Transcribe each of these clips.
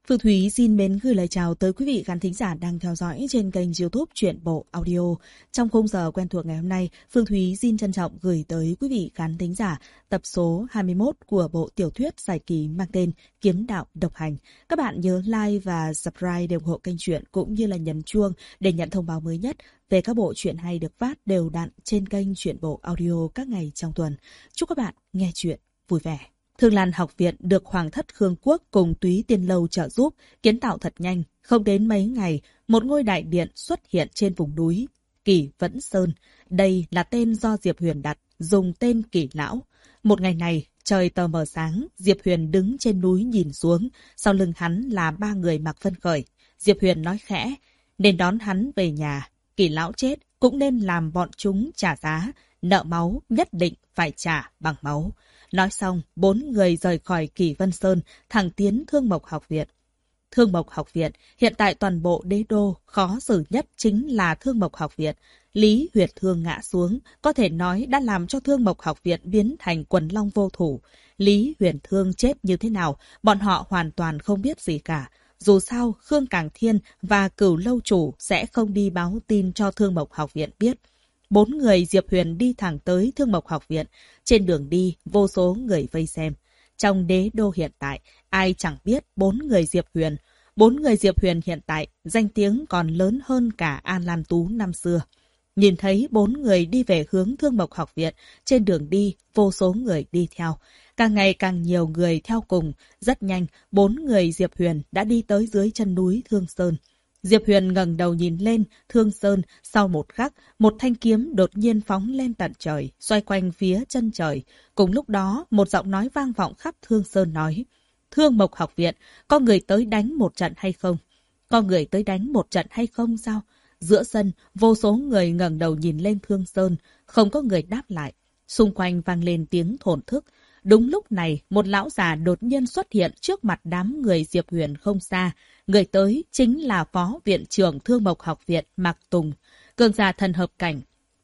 Phương Thúy xin mến gửi lời chào tới quý vị khán thính giả đang theo dõi trên kênh YouTube Truyện Bộ Audio. Trong khung giờ quen thuộc ngày hôm nay, Phương Thúy xin trân trọng gửi tới quý vị khán thính giả tập số 21 của bộ tiểu thuyết giải kỳ mang tên Kiếm Đạo Độc Hành. Các bạn nhớ like và subscribe để ủng hộ kênh truyện cũng như là nhấn chuông để nhận thông báo mới nhất về các bộ truyện hay được phát đều đặn trên kênh Truyện Bộ Audio các ngày trong tuần. Chúc các bạn nghe truyện vui vẻ. Thương Lan học viện được Hoàng thất Khương Quốc cùng Túy Tiên Lâu trợ giúp kiến tạo thật nhanh. Không đến mấy ngày, một ngôi đại điện xuất hiện trên vùng núi Kỷ Vẫn Sơn. Đây là tên do Diệp Huyền đặt, dùng tên Kỷ Lão. Một ngày này, trời tờ mờ sáng, Diệp Huyền đứng trên núi nhìn xuống. Sau lưng hắn là ba người mặc vân khởi. Diệp Huyền nói khẽ, nên đón hắn về nhà. Kỷ Lão chết cũng nên làm bọn chúng trả giá. Nợ máu nhất định phải trả bằng máu. Nói xong, 4 người rời khỏi Kỷ Vân Sơn, thẳng tiến Thương Mộc học viện. Thương Mộc học viện, hiện tại toàn bộ đế đô, khó xử nhất chính là Thương Mộc học viện. Lý Huyệt Thương ngã xuống, có thể nói đã làm cho Thương Mộc học viện biến thành quần long vô thủ. Lý Huyền Thương chết như thế nào, bọn họ hoàn toàn không biết gì cả. Dù sao, Khương Cảng Thiên và Cửu Lâu Chủ sẽ không đi báo tin cho Thương Mộc học viện biết. 4 người Diệp Huyền đi thẳng tới Thương Mộc học viện. Trên đường đi, vô số người vây xem. Trong đế đô hiện tại, ai chẳng biết 4 người Diệp Huyền. 4 người Diệp Huyền hiện tại, danh tiếng còn lớn hơn cả An Lan Tú năm xưa. Nhìn thấy 4 người đi về hướng Thương Mộc học viện, trên đường đi, vô số người đi theo. Càng ngày càng nhiều người theo cùng. Rất nhanh, 4 người Diệp Huyền đã đi tới dưới chân núi Thương Sơn. Diệp Huyền ngẩng đầu nhìn lên Thương Sơn, sau một khắc, một thanh kiếm đột nhiên phóng lên tận trời, xoay quanh phía chân trời. Cùng lúc đó, một giọng nói vang vọng khắp Thương Sơn nói, Thương Mộc học viện, có người tới đánh một trận hay không? Có người tới đánh một trận hay không sao? Giữa sân, vô số người ngẩng đầu nhìn lên Thương Sơn, không có người đáp lại. Xung quanh vang lên tiếng thổn thức. Đúng lúc này, một lão già đột nhiên xuất hiện trước mặt đám người Diệp Huyền không xa. Người tới chính là Phó Viện trưởng Thương Mộc học viện Mạc Tùng, cường giả thần hợp cảnh.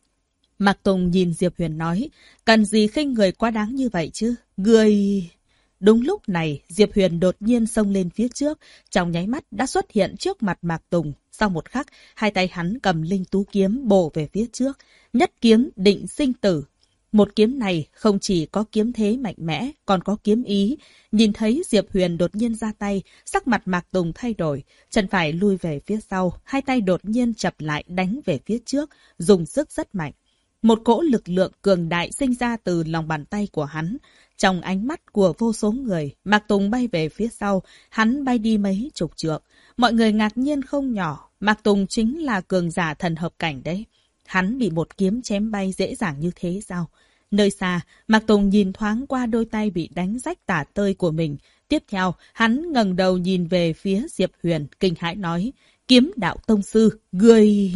Mạc Tùng nhìn Diệp Huyền nói, cần gì khinh người quá đáng như vậy chứ? Người... Đúng lúc này, Diệp Huyền đột nhiên xông lên phía trước, trong nháy mắt đã xuất hiện trước mặt Mạc Tùng. Sau một khắc, hai tay hắn cầm linh tú kiếm bổ về phía trước, nhất kiếm định sinh tử. Một kiếm này không chỉ có kiếm thế mạnh mẽ, còn có kiếm ý. Nhìn thấy Diệp Huyền đột nhiên ra tay, sắc mặt Mạc Tùng thay đổi, chân phải lui về phía sau, hai tay đột nhiên chập lại đánh về phía trước, dùng sức rất mạnh. Một cỗ lực lượng cường đại sinh ra từ lòng bàn tay của hắn. Trong ánh mắt của vô số người, Mạc Tùng bay về phía sau, hắn bay đi mấy chục trượng. Mọi người ngạc nhiên không nhỏ, Mạc Tùng chính là cường giả thần hợp cảnh đấy. Hắn bị một kiếm chém bay dễ dàng như thế sao? Nơi xa, Mạc Tùng nhìn thoáng qua đôi tay bị đánh rách tả tơi của mình. Tiếp theo, hắn ngẩng đầu nhìn về phía Diệp Huyền, kinh hãi nói, Kiếm Đạo tông sư, người...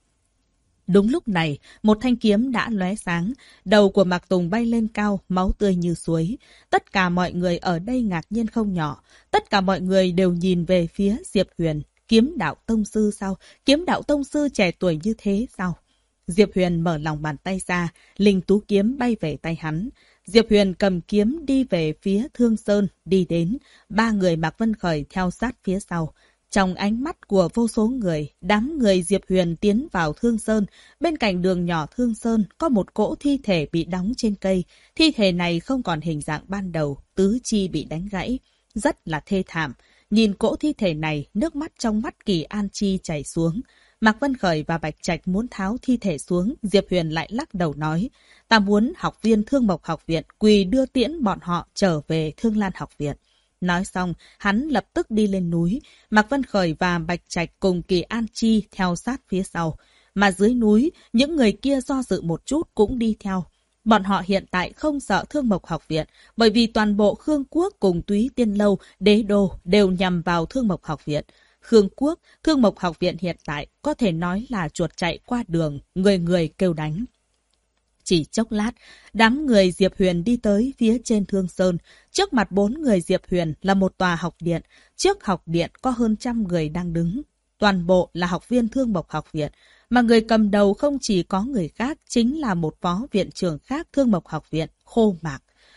Đúng lúc này, một thanh kiếm đã lóe sáng, đầu của Mạc Tùng bay lên cao, máu tươi như suối. Tất cả mọi người ở đây ngạc nhiên không nhỏ, tất cả mọi người đều nhìn về phía Diệp Huyền. Kiếm Đạo tông sư sao? Kiếm Đạo tông sư trẻ tuổi như thế sao? Diệp Huyền mở lòng bàn tay ra, linh tú kiếm bay về tay hắn. Diệp Huyền cầm kiếm đi về phía Thương Sơn, đi đến. 3 người mặc vân khởi theo sát phía sau. Trong ánh mắt của vô số người, đám người Diệp Huyền tiến vào Thương Sơn. Bên cạnh đường nhỏ Thương Sơn có một cỗ thi thể bị đóng trên cây. Thi thể này không còn hình dạng ban đầu, tứ chi bị đánh gãy. Rất là thê thảm. Nhìn cỗ thi thể này, nước mắt trong mắt Kỳ An Chi chảy xuống. Mạc Vân Khởi và Bạch Trạch muốn tháo thi thể xuống, Diệp Huyền lại lắc đầu nói, ta muốn học viên Thương Mộc học viện quỳ đưa tiễn bọn họ trở về Thương Lan học viện. Nói xong, hắn lập tức đi lên núi, Mạc Vân Khởi và Bạch Trạch cùng Kỳ An Chi theo sát phía sau. Mà dưới núi, những người kia do dự một chút cũng đi theo. Bọn họ hiện tại không sợ Thương Mộc học viện, bởi vì toàn bộ Khương Quốc cùng Túy Tiên Lâu, đế đô đều nhằm vào Thương Mộc học viện. Khương Quốc, Thương Mộc học viện hiện tại có thể nói là chuột chạy qua đường, người người kêu đánh. Chỉ chốc lát, đám người Diệp Huyền đi tới phía trên Thương Sơn. Trước mặt 4 người Diệp Huyền là một tòa học điện. Trước học điện có hơn 100 người đang đứng. Toàn bộ là học viên Thương Mộc học viện. Mà người cầm đầu không chỉ có người khác, chính là một phó viện trưởng khác Thương Mộc học viện, Khô Mạc.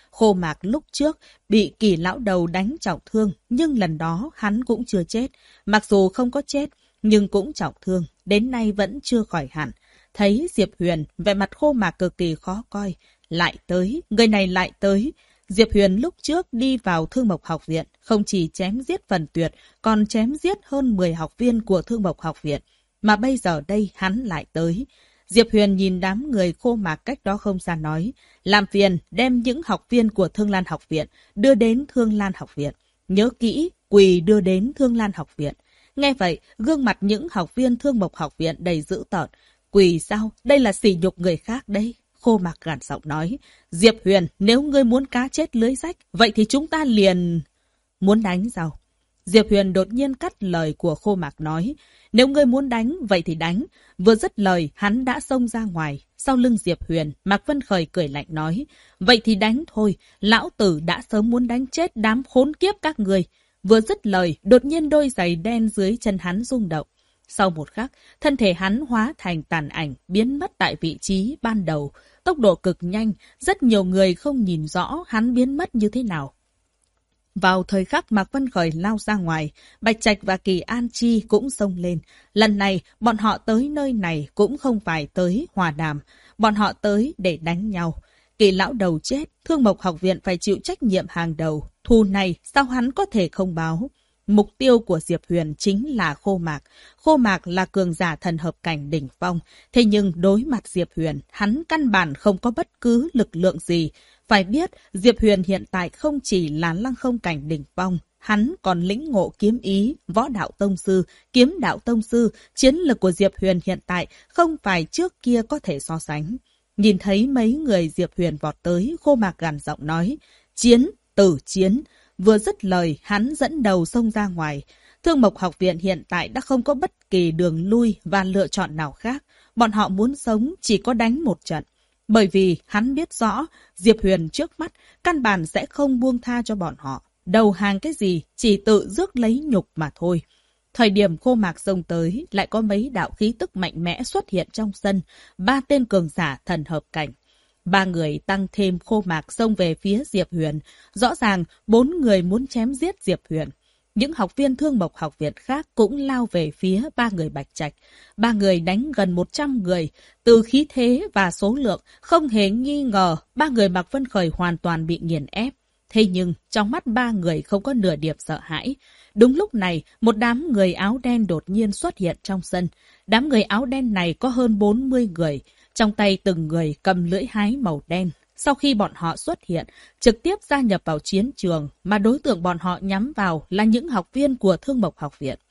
Khô Mạc lúc trước bị Kỳ lão đầu đánh trọng thương, nhưng lần đó hắn cũng chưa chết. Mặc dù không có chết, nhưng cũng trọng thương, đến nay vẫn chưa khỏi hẳn. Thấy Diệp Huyền, vẻ mặt Khô Mạc cực kỳ khó coi. Lại tới, người này lại tới. Diệp Huyền lúc trước đi vào Thương Mộc học viện, không chỉ chém giết Phần Tuyệt, còn chém giết hơn 10 học viên của Thương Mộc học viện. Mà bây giờ đây hắn lại tới. Diệp Huyền nhìn đám người Khô Mạc cách đó không xa nói, làm phiền đem những học viên của Thương Lan học viện đưa đến Thương Lan học viện. Nhớ kỹ, quỳ đưa đến Thương Lan học viện. Nghe vậy, gương mặt những học viên Thương Mộc học viện đầy dữ tợn. Quỳ sao? Đây là sỉ nhục người khác đấy. Khô Mạc gằn giọng nói, Diệp Huyền, nếu ngươi muốn cá chết lưới rách, vậy thì chúng ta liền... Muốn đánh sao? Diệp Huyền đột nhiên cắt lời của Khô Mạc nói, nếu ngươi muốn đánh, vậy thì đánh. Vừa dứt lời, hắn đã xông ra ngoài. Sau lưng Diệp Huyền, Mạc Vân Khởi cười lạnh nói, vậy thì đánh thôi, lão tử đã sớm muốn đánh chết đám khốn kiếp các người. Vừa dứt lời, đột nhiên đôi giày đen dưới chân hắn rung động. Sau một khắc, thân thể hắn hóa thành tàn ảnh, biến mất tại vị trí ban đầu. Tốc độ cực nhanh, rất nhiều người không nhìn rõ hắn biến mất như thế nào. Vào thời khắc Mạc Vân Khởi lao ra ngoài, Bạch Trạch và Kỳ An Chi cũng xông lên. Lần này, bọn họ tới nơi này cũng không phải tới hòa đàm. Bọn họ tới để đánh nhau. Kỳ lão đầu chết, Thương Mộc học viện phải chịu trách nhiệm hàng đầu. Thù này sao hắn có thể không báo? Mục tiêu của Diệp Huyền chính là Khô Mạc. Khô Mạc là cường giả thần hợp cảnh đỉnh phong. Thế nhưng đối mặt Diệp Huyền, hắn căn bản không có bất cứ lực lượng gì. Phải biết, Diệp Huyền hiện tại không chỉ là lăng không cảnh đỉnh phong, hắn còn lĩnh ngộ kiếm ý, võ đạo tông sư, kiếm đạo tông sư. Chiến lực của Diệp Huyền hiện tại không phải trước kia có thể so sánh. Nhìn thấy mấy người Diệp Huyền vọt tới, Khô Mạc gằn giọng nói, chiến, tử chiến. Vừa dứt lời, hắn dẫn đầu xông ra ngoài. Thương Mộc học viện hiện tại đã không có bất kỳ đường lui và lựa chọn nào khác. Bọn họ muốn sống chỉ có đánh một trận. Bởi vì hắn biết rõ, Diệp Huyền trước mắt căn bản sẽ không buông tha cho bọn họ. Đầu hàng cái gì, chỉ tự rước lấy nhục mà thôi. Thời điểm Khô Mạc xông tới, lại có mấy đạo khí tức mạnh mẽ xuất hiện trong sân. 3 tên cường giả thần hợp cảnh. 3 người tăng thêm Khô Mạc xông về phía Diệp Huyền. Rõ ràng 4 người muốn chém giết Diệp Huyền. Những học viên Thương Mộc học viện khác cũng lao về phía 3 người Bạch Trạch. 3 người đánh gần 100 người. Từ khí thế và số lượng, không hề nghi ngờ 3 người Mạc Vân Khởi hoàn toàn bị nghiền ép. Thế nhưng, trong mắt 3 người không có nửa điểm sợ hãi. Đúng lúc này, một đám người áo đen đột nhiên xuất hiện trong sân. Đám người áo đen này có hơn 40 người. Trong tay từng người cầm lưỡi hái màu đen. Sau khi bọn họ xuất hiện, trực tiếp gia nhập vào chiến trường, mà đối tượng bọn họ nhắm vào là những học viên của Thương Mộc học viện.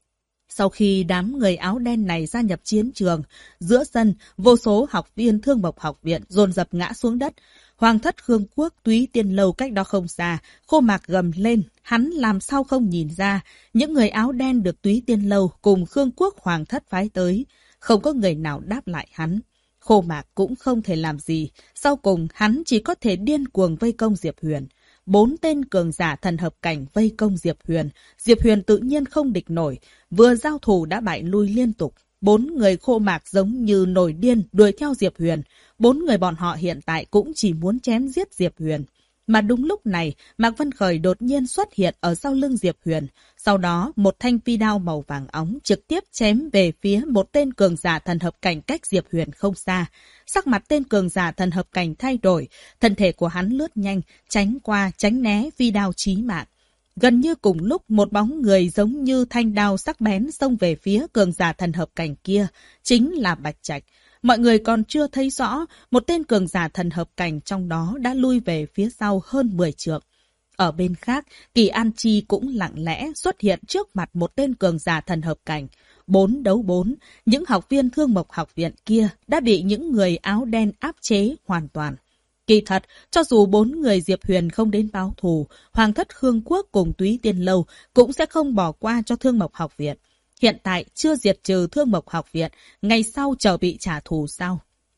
Sau khi đám người áo đen này gia nhập chiến trường, giữa sân, vô số học viên Thương Mộc học viện dồn dập ngã xuống đất. Hoàng thất Khương Quốc Túy Tiên Lâu cách đó không xa, Khô Mạc gầm lên, hắn làm sao không nhìn ra, những người áo đen được Túy Tiên Lâu cùng Khương Quốc Hoàng thất phái tới, không có người nào đáp lại hắn. Khô Mạc cũng không thể làm gì, sau cùng hắn chỉ có thể điên cuồng vây công Diệp Huyền. 4 tên cường giả thần hợp cảnh vây công Diệp Huyền tự nhiên không địch nổi, vừa giao thủ đã bại lui liên tục. 4 người Khô Mạc giống như nổi điên đuổi theo Diệp Huyền. 4 người bọn họ hiện tại cũng chỉ muốn chém giết Diệp Huyền. Mà đúng lúc này, Mạc Vân Khởi đột nhiên xuất hiện ở sau lưng Diệp Huyền. Sau đó, một thanh phi đao màu vàng óng trực tiếp chém về phía một tên cường giả thần hợp cảnh cách Diệp Huyền không xa. Sắc mặt tên cường giả thần hợp cảnh thay đổi, thân thể của hắn lướt nhanh, tránh qua, tránh né phi đao chí mạng. Gần như cùng lúc, một bóng người giống như thanh đao sắc bén xông về phía cường giả thần hợp cảnh kia, chính là Bạch Trạch. Mọi người còn chưa thấy rõ, một tên cường giả thần hợp cảnh trong đó đã lui về phía sau hơn 10 trượng. Ở bên khác, Kỳ An Chi cũng lặng lẽ xuất hiện trước mặt một tên cường giả thần hợp cảnh. 4 đấu 4, những học viên Thương Mộc học viện kia đã bị những người áo đen áp chế hoàn toàn. Kỳ thật, cho dù 4 người Diệp Huyền không đến báo thù, Hoàng thất Khương Quốc cùng Túy Tiên Lâu cũng sẽ không bỏ qua cho Thương Mộc học viện. Hiện tại chưa diệt trừ Thương Mộc học viện, ngày sau chờ bị trả thù sao?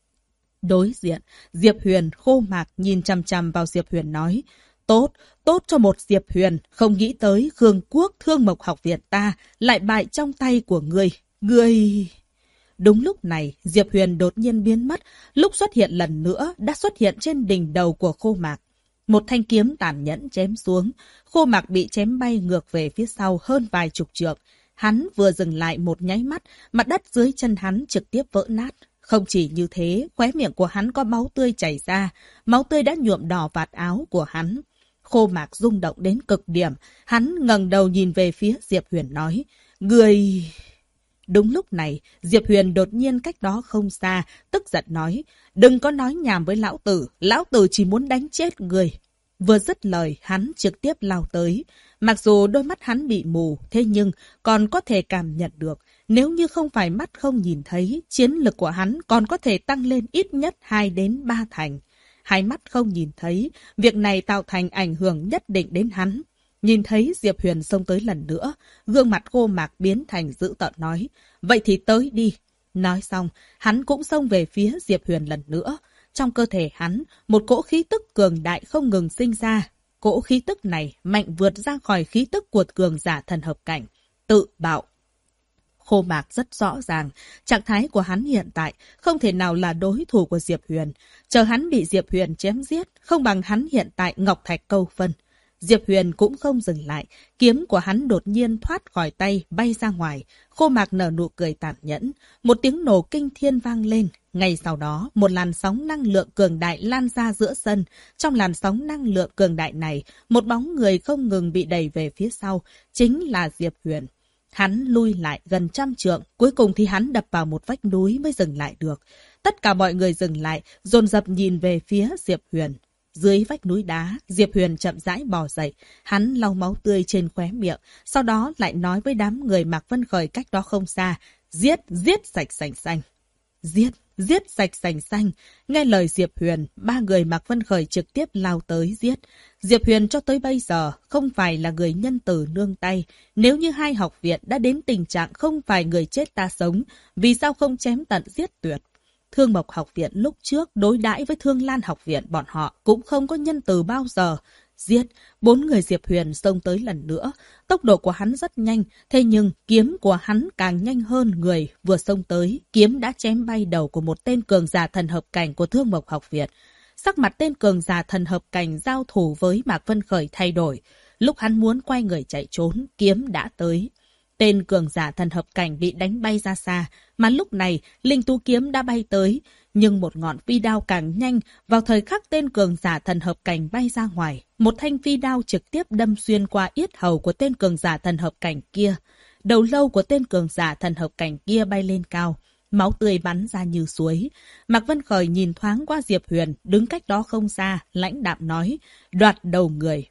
Đối diện, Diệp Huyền, Khô Mạc nhìn chằm chằm vào Diệp Huyền nói, tốt cho một Diệp Huyền, không nghĩ tới Khương Quốc Thương Mộc học viện ta lại bại trong tay của ngươi. Đúng lúc này, Diệp Huyền đột nhiên biến mất, lúc xuất hiện lần nữa đã xuất hiện trên đỉnh đầu của Khô Mạc. Một thanh kiếm tàn nhẫn chém xuống, Khô Mạc bị chém bay ngược về phía sau hơn vài chục trượng. Hắn vừa dừng lại một nháy mắt, mặt đất dưới chân hắn trực tiếp vỡ nát. Không chỉ như thế, khóe miệng của hắn có máu tươi chảy ra, máu tươi đã nhuộm đỏ vạt áo của hắn. Khô Mạc rung động đến cực điểm, hắn ngẩng đầu nhìn về phía Diệp Huyền nói, người... Đúng lúc này, Diệp Huyền đột nhiên cách đó không xa, tức giận nói, đừng có nói nhảm với lão tử chỉ muốn đánh chết người. Vừa dứt lời, hắn trực tiếp lao tới. Mặc dù đôi mắt hắn bị mù, thế nhưng còn có thể cảm nhận được. Nếu như không phải mắt không nhìn thấy, chiến lực của hắn còn có thể tăng lên ít nhất 2 đến 3 thành. Hai mắt không nhìn thấy, việc này tạo thành ảnh hưởng nhất định đến hắn. Nhìn thấy Diệp Huyền xông tới lần nữa, gương mặt Khô Mạc biến thành dữ tợn nói, vậy thì tới đi. Nói xong, hắn cũng xông về phía Diệp Huyền lần nữa. Trong cơ thể hắn, một cỗ khí tức cường đại không ngừng sinh ra. Cỗ khí tức này mạnh vượt ra khỏi khí tức của cường giả thần hợp cảnh. Tự bạo. Khô Mạc rất rõ ràng, trạng thái của hắn hiện tại không thể nào là đối thủ của Diệp Huyền. Chờ hắn bị Diệp Huyền chém giết, không bằng hắn hiện tại ngọc thạch câu phân. Diệp Huyền cũng không dừng lại, kiếm của hắn đột nhiên thoát khỏi tay, bay ra ngoài. Khô Mạc nở nụ cười tàn nhẫn, một tiếng nổ kinh thiên vang lên. Ngay sau đó, một làn sóng năng lượng cường đại lan ra giữa sân. Trong làn sóng năng lượng cường đại này, một bóng người không ngừng bị đẩy về phía sau, chính là Diệp Huyền. Hắn lui lại gần 100 trượng, cuối cùng thì hắn đập vào một vách núi mới dừng lại được. Tất cả mọi người dừng lại, dồn dập nhìn về phía Diệp Huyền. Dưới vách núi đá, Diệp Huyền chậm rãi bò dậy, hắn lau máu tươi trên khóe miệng, sau đó lại nói với đám người Mạc Vân Khởi cách đó không xa, giết sạch sành xanh. Giết sạch sành xanh. Nghe lời Diệp Huyền, 3 người Mạc Vân Khởi trực tiếp lao tới giết. Diệp Huyền cho tới bây giờ không phải là người nhân từ nương tay. Nếu như hai học viện đã đến tình trạng không phải người chết ta sống, vì sao không chém tận giết tuyệt? Thương Mộc học viện lúc trước đối đãi với Thương Lan học viện bọn họ cũng không có nhân từ bao giờ. Giết, 4 người Diệp Huyền xông tới lần nữa. Tốc độ của hắn rất nhanh, thế nhưng kiếm của hắn càng nhanh hơn người vừa xông tới. Kiếm đã chém bay đầu của một tên cường giả thần hợp cảnh của Thương Mộc học viện. Sắc mặt tên cường giả thần hợp cảnh giao thủ với Mạc Vân Khởi thay đổi. Lúc hắn muốn quay người chạy trốn, kiếm đã tới. Tên cường giả thần hợp cảnh bị đánh bay ra xa, mà lúc này linh tú kiếm đã bay tới. Nhưng một ngọn phi đao càng nhanh, vào thời khắc tên cường giả thần hợp cảnh bay ra ngoài. Một thanh phi đao trực tiếp đâm xuyên qua yết hầu của tên cường giả thần hợp cảnh kia. Đầu lâu của tên cường giả thần hợp cảnh kia bay lên cao. Máu tươi bắn ra như suối. Mạc Vân Khởi nhìn thoáng qua Diệp Huyền, đứng cách đó không xa, lãnh đạm nói, đoạt đầu người.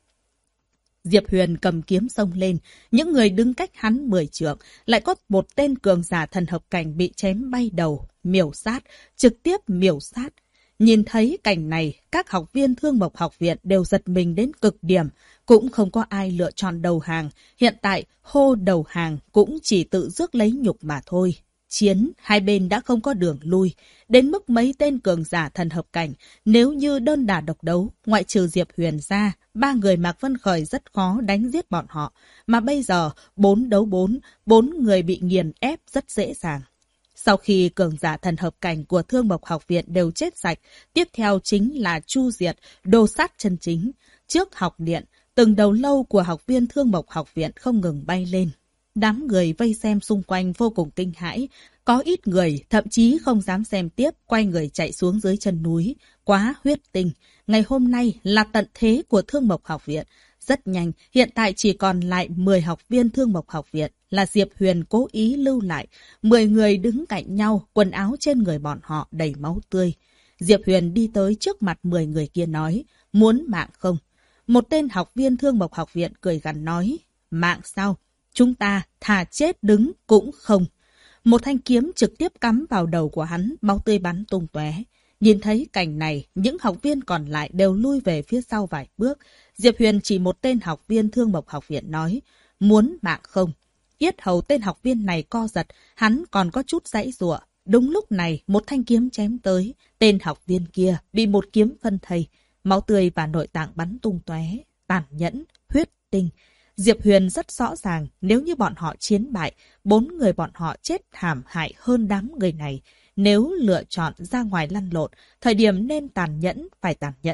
Diệp Huyền cầm kiếm xông lên, những người đứng cách hắn 10 trượng, lại có một tên cường giả thần hợp cảnh bị chém bay đầu, miểu sát, trực tiếp miểu sát. Nhìn thấy cảnh này, các học viên Thương Mộc học viện đều giật mình đến cực điểm, cũng không có ai lựa chọn đầu hàng, hiện tại hô đầu hàng cũng chỉ tự rước lấy nhục mà thôi. Chiến, hai bên đã không có đường lui, đến mức mấy tên cường giả thần hợp cảnh, nếu như đơn đả độc đấu, ngoại trừ Diệp Huyền ra, 3 người Mạc Vân Khởi rất khó đánh giết bọn họ, mà bây giờ 4 đấu 4, 4 người bị nghiền ép rất dễ dàng. Sau khi cường giả thần hợp cảnh của Thương Mộc học viện đều chết sạch, tiếp theo chính là chu diệt, đồ sát chân chính. Trước học điện, từng đầu lâu của học viên Thương Mộc học viện không ngừng bay lên. Đám người vây xem xung quanh vô cùng kinh hãi. Có ít người thậm chí không dám xem tiếp, quay người chạy xuống dưới chân núi. Quá huyết tinh. Ngày hôm nay là tận thế của Thương Mộc học viện. Rất nhanh, hiện tại chỉ còn lại 10 học viên Thương Mộc học viện là Diệp Huyền cố ý lưu lại. 10 người đứng cạnh nhau, quần áo trên người bọn họ đầy máu tươi. Diệp Huyền đi tới trước mặt 10 người kia nói, muốn mạng không? Một tên học viên Thương Mộc học viện cười gằn nói, mạng sao? Chúng ta thà chết đứng cũng không. Một thanh kiếm trực tiếp cắm vào đầu của hắn, máu tươi bắn tung tóe. Nhìn thấy cảnh này, những học viên còn lại đều lui về phía sau vài bước. Diệp Huyền chỉ một tên học viên Thương Mộc học viện nói, muốn mạng không? Yết hầu tên học viên này co giật, hắn còn có chút giãy giụa. Đúng lúc này, một thanh kiếm chém tới, tên học viên kia bị một kiếm phân thây, máu tươi và nội tạng bắn tung tóe, tàn nhẫn, huyết tinh. Diệp Huyền rất rõ ràng, nếu như bọn họ chiến bại, 4 người bọn họ chết thảm hại hơn đám người này. Nếu lựa chọn ra ngoài lăn lộn, thời điểm nên tàn nhẫn phải tàn nhẫn.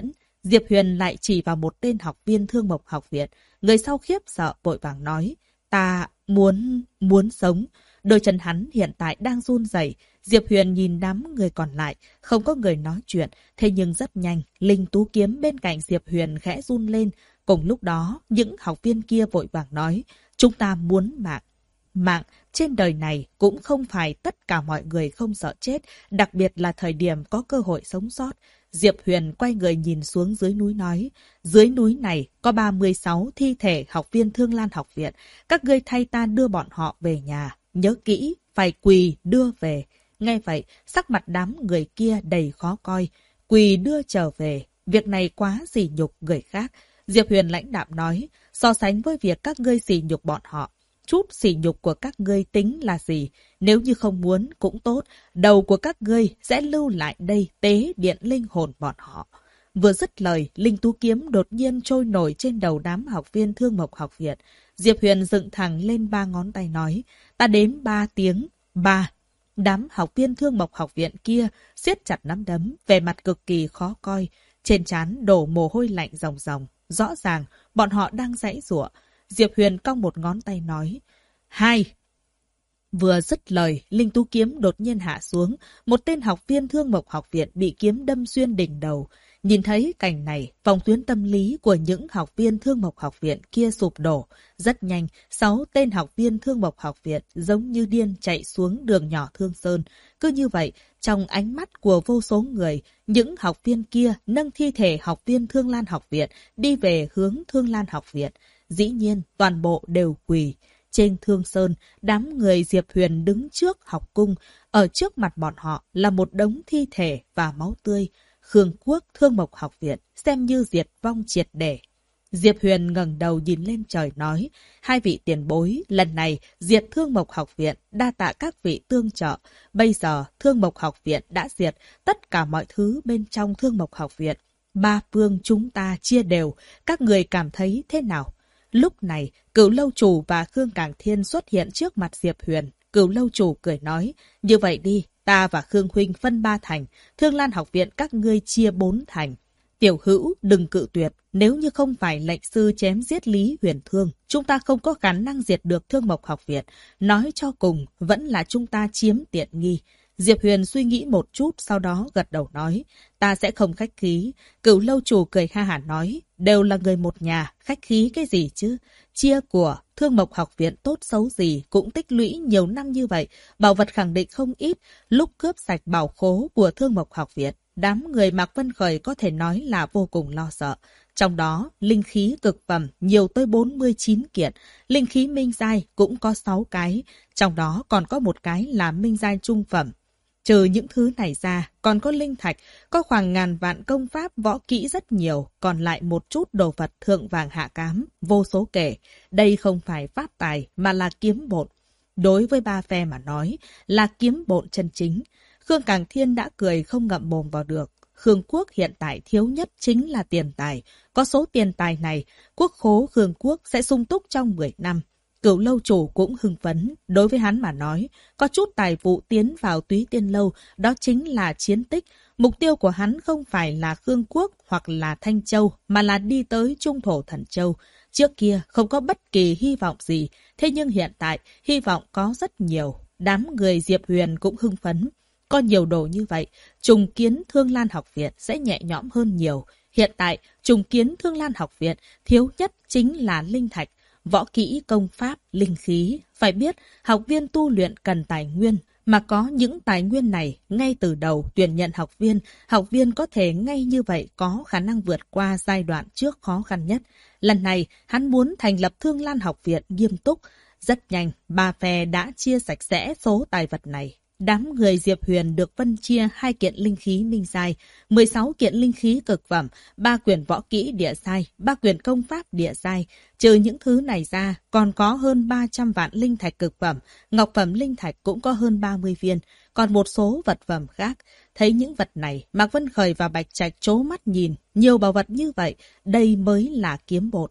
Diệp Huyền lại chỉ vào một tên học viên Thương Mộc học viện. Người sau khiếp sợ vội vàng nói, ta muốn sống. Đôi chân hắn hiện tại đang run rẩy. Diệp Huyền nhìn đám người còn lại, không có người nói chuyện. Thế nhưng rất nhanh, linh tú kiếm bên cạnh Diệp Huyền khẽ run lên. Cùng lúc đó, những học viên kia vội vàng nói, chúng ta muốn mạng. Mạng trên đời này cũng không phải tất cả mọi người không sợ chết, đặc biệt là thời điểm có cơ hội sống sót. Diệp Huyền quay người nhìn xuống dưới núi nói, dưới núi này có 36 thi thể học viên Thương Lan học viện, các ngươi thay ta đưa bọn họ về nhà, nhớ kỹ, phải quỳ đưa về. Nghe vậy, sắc mặt đám người kia đầy khó coi, quỳ đưa trở về, việc này quá sỉ nhục người khác. Diệp Huyền lãnh đạm nói, so sánh với việc các ngươi sỉ nhục bọn họ, chút sỉ nhục của các ngươi tính là gì? Nếu như không muốn cũng tốt, đầu của các ngươi sẽ lưu lại đây tế điện linh hồn bọn họ. Vừa dứt lời, linh tú kiếm đột nhiên trôi nổi trên đầu đám học viên Thương Mộc học viện. Diệp Huyền dựng thẳng lên 3 ngón tay nói, ta đếm 3 tiếng, 3. Đám học viên Thương Mộc học viện kia siết chặt nắm đấm, vẻ mặt cực kỳ khó coi, trên trán đổ mồ hôi lạnh ròng ròng. Rõ ràng, bọn họ đang giãy giụa. Diệp Huyền cong một ngón tay nói, 2. Vừa dứt lời, linh tú kiếm đột nhiên hạ xuống, một tên học viên Thương Mộc học viện bị kiếm đâm xuyên đỉnh đầu. Nhìn thấy cảnh này, vòng tuyến tâm lý của những học viên Thương Mộc học viện kia sụp đổ. Rất nhanh, 6 tên học viên Thương Mộc học viện giống như điên chạy xuống đường nhỏ Thương Sơn. Cứ như vậy, trong ánh mắt của vô số người, những học viên kia nâng thi thể học viên Thương Lan học viện đi về hướng Thương Lan học viện. Dĩ nhiên, toàn bộ đều quỳ. Trên Thương Sơn, đám người Diệp Huyền đứng trước học cung. Ở trước mặt bọn họ là một đống thi thể và máu tươi. Khương Quốc Thương Mộc học viện xem như diệt vong triệt để. Diệp Huyền ngẩng đầu nhìn lên trời nói, 2 vị tiền bối, lần này diệt Thương Mộc học viện, đa tạ các vị tương trợ. Bây giờ Thương Mộc học viện đã diệt tất cả mọi thứ bên trong Thương Mộc học viện. 3 phương chúng ta chia đều, các người cảm thấy thế nào? Lúc này, Cửu Lâu Chủ và Khương Cảng Thiên xuất hiện trước mặt Diệp Huyền. Cửu Lâu Chủ cười nói, như vậy đi, ta và Khương Huynh phân 3 thành, Thương Lan học viện các ngươi chia 4 thành. Tiểu Hữu, đừng cự tuyệt, nếu như không phải lệnh sư chém giết Lý Huyền Thương, chúng ta không có khả năng diệt được Thương Mộc học viện. Nói cho cùng, vẫn là chúng ta chiếm tiện nghi. Diệp Huyền suy nghĩ một chút, sau đó gật đầu nói, ta sẽ không khách khí. Cửu Lâu Chủ cười ha hả nói, đều là người một nhà, khách khí cái gì chứ? Chia của Thương Mộc học viện tốt xấu gì cũng tích lũy nhiều năm như vậy, bảo vật khẳng định không ít. Lúc cướp sạch bảo khố của Thương Mộc học viện, đám người Mạc Vân Khởi có thể nói là vô cùng lo sợ. Trong đó, linh khí cực phẩm nhiều tới 49 kiện, linh khí minh giai cũng có 6 cái, trong đó còn có một cái là minh giai trung phẩm. Trừ những thứ này ra, còn có linh thạch, có khoảng ngàn vạn công pháp võ kỹ rất nhiều, còn lại một chút đồ vật thượng vàng hạ cám, vô số kể. Đây không phải pháp tài mà là kiếm bộn. Đối với 3 phe mà nói, là kiếm bộn chân chính. Khương Cảng Thiên đã cười không ngậm mồm vào được. Khương Quốc hiện tại thiếu nhất chính là tiền tài. Có số tiền tài này, quốc khố Khương Quốc sẽ sung túc trong 10 năm. Cửu Lâu Chủ cũng hưng phấn, đối với hắn mà nói, có chút tài vụ tiến vào Túy Tiên Lâu, đó chính là chiến tích. Mục tiêu của hắn không phải là Khương Quốc hoặc là Thanh Châu, mà là đi tới Trung Thổ Thần Châu. Trước kia không có bất kỳ hy vọng gì, thế nhưng hiện tại hy vọng có rất nhiều. Đám người Diệp Huyền cũng hưng phấn. Có nhiều đồ như vậy, trùng kiến Thương Lan học viện sẽ nhẹ nhõm hơn nhiều. Hiện tại, trùng kiến Thương Lan học viện thiếu nhất chính là linh thạch. Võ kỹ, công pháp, linh khí. Phải biết, học viên tu luyện cần tài nguyên, mà có những tài nguyên này ngay từ đầu tuyển nhận học viên có thể ngay như vậy có khả năng vượt qua giai đoạn trước khó khăn nhất. Lần này, hắn muốn thành lập Thương Lan học viện nghiêm túc. Rất nhanh, 3 phe đã chia sạch sẽ số tài vật này. Đám người Diệp Huyền được phân chia 2 kiện linh khí minh giai, 16 kiện linh khí cực phẩm, 3 quyển võ kỹ địa giai, 3 quyển công pháp địa giai. Trừ những thứ này ra, còn có hơn 300 vạn linh thạch cực phẩm, ngọc phẩm linh thạch cũng có hơn 30 viên, còn một số vật phẩm khác. Thấy những vật này, Mạc Vân Khởi và Bạch Trạch trố mắt nhìn, nhiều bảo vật như vậy, đây mới là kiếm bộn.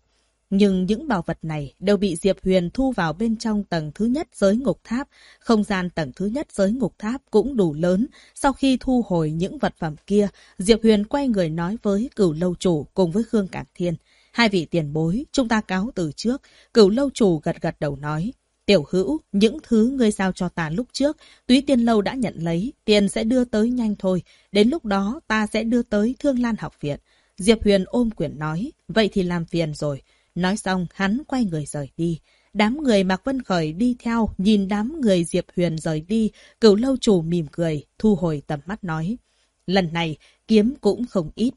Nhưng những bảo vật này đều bị Diệp Huyền thu vào bên trong tầng thứ nhất giới ngục tháp. Không gian tầng thứ nhất giới ngục tháp cũng đủ lớn. Sau khi thu hồi những vật phẩm kia, Diệp Huyền quay người nói với Cửu Lâu Chủ cùng với Khương Cảng Thiên. Hai vị tiền bối, chúng ta cáo từ trước. Cửu Lâu Chủ gật gật đầu nói. Tiểu Hữu, những thứ ngươi giao cho ta lúc trước, Túy Tiên Lâu đã nhận lấy, tiền sẽ đưa tới nhanh thôi. Đến lúc đó ta sẽ đưa tới Thương Lan Học Viện. Diệp Huyền ôm quyền nói, vậy thì làm phiền rồi. Nói xong, hắn quay người rời đi. Đám người Mạc Vân Khởi đi theo, nhìn đám người Diệp Huyền rời đi. Cửu Lâu Chủ mỉm cười, thu hồi tầm mắt nói. Lần này, kiếm cũng không ít.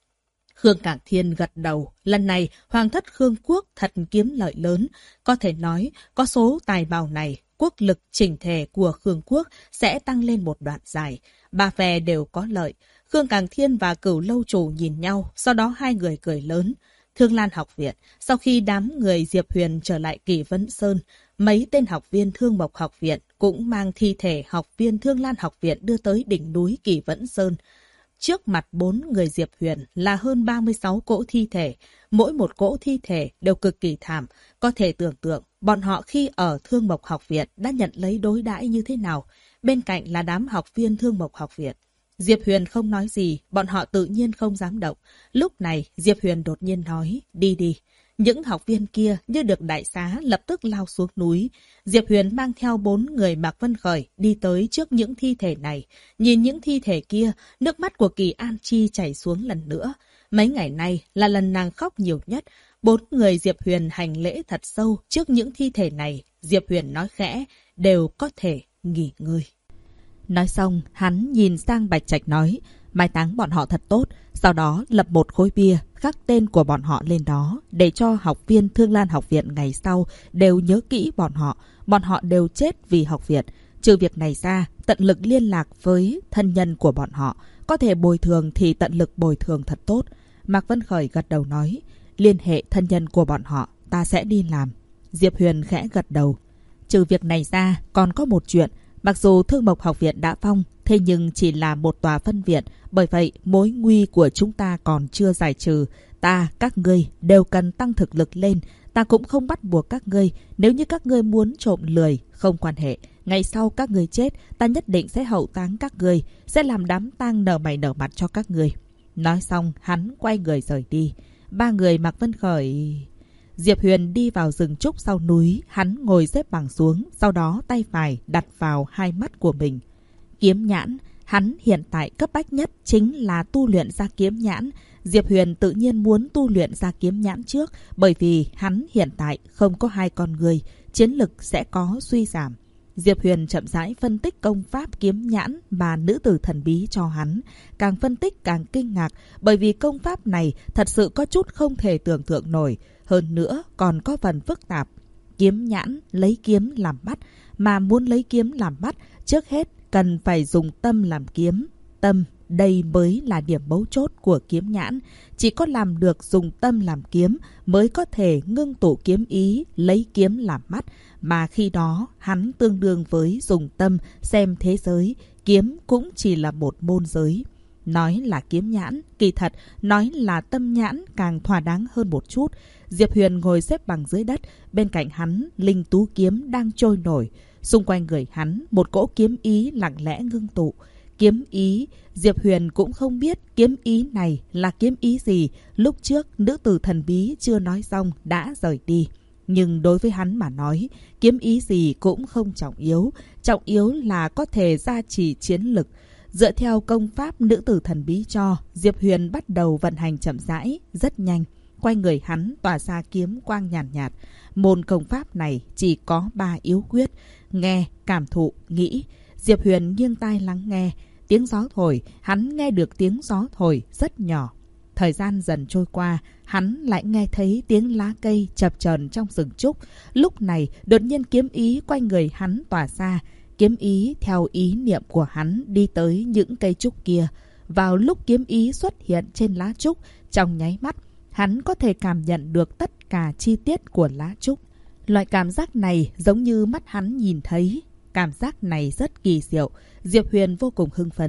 Khương Cảng Thiên gật đầu. Lần này, Hoàng thất Khương Quốc thật kiếm lợi lớn. Có thể nói, có số tài bào này, quốc lực chỉnh thể của Khương Quốc sẽ tăng lên một đoạn dài. Ba phe đều có lợi. Khương Cảng Thiên và Cửu Lâu Chủ nhìn nhau, sau đó hai người cười lớn. Thương Lan Học Viện, sau khi đám người Diệp Huyền trở lại Kỷ Vấn Sơn, mấy tên học viên Thương Mộc Học Viện cũng mang thi thể học viên Thương Lan Học Viện đưa tới đỉnh núi Kỷ Vấn Sơn. Trước mặt 4 người Diệp Huyền là hơn 36 cỗ thi thể, mỗi một cỗ thi thể đều cực kỳ thảm. Có thể tưởng tượng bọn họ khi ở Thương Mộc Học Viện đã nhận lấy đối đãi như thế nào. Bên cạnh là đám học viên Thương Mộc Học Viện. Diệp Huyền không nói gì, bọn họ tự nhiên không dám động. Lúc này, Diệp Huyền đột nhiên nói, đi đi. Những học viên kia như được đại xá lập tức lao xuống núi. Diệp Huyền mang theo 4 người Mạc Vân Khởi đi tới trước những thi thể này. Nhìn những thi thể kia, nước mắt của Kỳ An Chi chảy xuống lần nữa. Mấy ngày nay là lần nàng khóc nhiều nhất. 4 người Diệp Huyền hành lễ thật sâu trước những thi thể này. Diệp Huyền nói khẽ, đều có thể nghỉ ngơi. Nói xong, hắn nhìn sang Bạch Trạch nói, mai táng bọn họ thật tốt, sau đó lập một khối bia, khắc tên của bọn họ lên đó, để cho học viên Thương Lan Học Viện ngày sau đều nhớ kỹ bọn họ đều chết vì học viện. Trừ việc này ra, tận lực liên lạc với thân nhân của bọn họ, có thể bồi thường thì tận lực bồi thường thật tốt. Mạc Vân Khởi gật đầu nói, liên hệ thân nhân của bọn họ, ta sẽ đi làm. Diệp Huyền khẽ gật đầu. Trừ việc này ra, còn có một chuyện. Mặc dù Thương Mộc Học Viện đã phong, thế nhưng chỉ là một tòa phân viện, bởi vậy mối nguy của chúng ta còn chưa giải trừ. Ta, các ngươi đều cần tăng thực lực lên. Ta cũng không bắt buộc các ngươi, nếu như các ngươi muốn trộm lười, không quan hệ. Ngày sau các ngươi chết, ta nhất định sẽ hậu táng các ngươi, sẽ làm đám tang nở mày nở mặt cho các ngươi. Nói xong, hắn quay người rời đi. 3 người Mạc Vân Khởi... Diệp Huyền đi vào rừng trúc sau núi, hắn ngồi xếp bằng xuống, sau đó tay phải đặt vào hai mắt của mình. Kiếm nhãn, hắn hiện tại cấp bách nhất chính là tu luyện ra kiếm nhãn. Diệp Huyền tự nhiên muốn tu luyện ra kiếm nhãn trước, bởi vì hắn hiện tại không có 2 con người, chiến lực sẽ có suy giảm. Diệp Huyền chậm rãi phân tích công pháp kiếm nhãn mà nữ tử thần bí cho hắn. Càng phân tích càng kinh ngạc, bởi vì công pháp này thật sự có chút không thể tưởng tượng nổi. Hơn nữa còn có phần phức tạp. Kiếm nhãn lấy kiếm làm bắt, mà muốn lấy kiếm làm bắt, trước hết cần phải dùng tâm làm kiếm. Tâm, đây mới là điểm mấu chốt của kiếm nhãn. Chỉ có làm được dùng tâm làm kiếm mới có thể ngưng tụ kiếm ý, lấy kiếm làm mắt. Mà khi đó, hắn tương đương với dùng tâm xem thế giới, kiếm cũng chỉ là một môn giới. Nói là kiếm nhãn, kỳ thật, nói là tâm nhãn càng thỏa đáng hơn một chút. Diệp Huyền ngồi xếp bằng dưới đất, bên cạnh hắn, linh tú kiếm đang trôi nổi. Xung quanh người hắn, một cỗ kiếm ý lặng lẽ ngưng tụ. Kiếm ý, Diệp Huyền cũng không biết kiếm ý này là kiếm ý gì. Lúc trước, nữ tử thần bí chưa nói xong đã rời đi. Nhưng đối với hắn mà nói, kiếm ý gì cũng không trọng yếu. Trọng yếu là có thể gia trì chiến lực. Dựa theo công pháp nữ tử thần bí cho, Diệp Huyền bắt đầu vận hành chậm rãi, rất nhanh. Quanh người hắn tỏa ra kiếm quang nhàn nhạt. Môn công pháp này chỉ có 3 yếu quyết: nghe, cảm thụ, nghĩ. Diệp Huyền nghiêng tai lắng nghe. Tiếng gió thổi, hắn nghe được tiếng gió thổi rất nhỏ. Thời gian dần trôi qua, hắn lại nghe thấy tiếng lá cây chập chờn trong rừng trúc. Lúc này, đột nhiên kiếm ý quanh người hắn tỏa ra. Kiếm ý theo ý niệm của hắn đi tới những cây trúc kia. Vào lúc kiếm ý xuất hiện trên lá trúc, trong nháy mắt, hắn có thể cảm nhận được tất cả chi tiết của lá trúc. Loại cảm giác này giống như mắt hắn nhìn thấy. Cảm giác này rất kỳ diệu. Diệp Huyền vô cùng hưng phấn.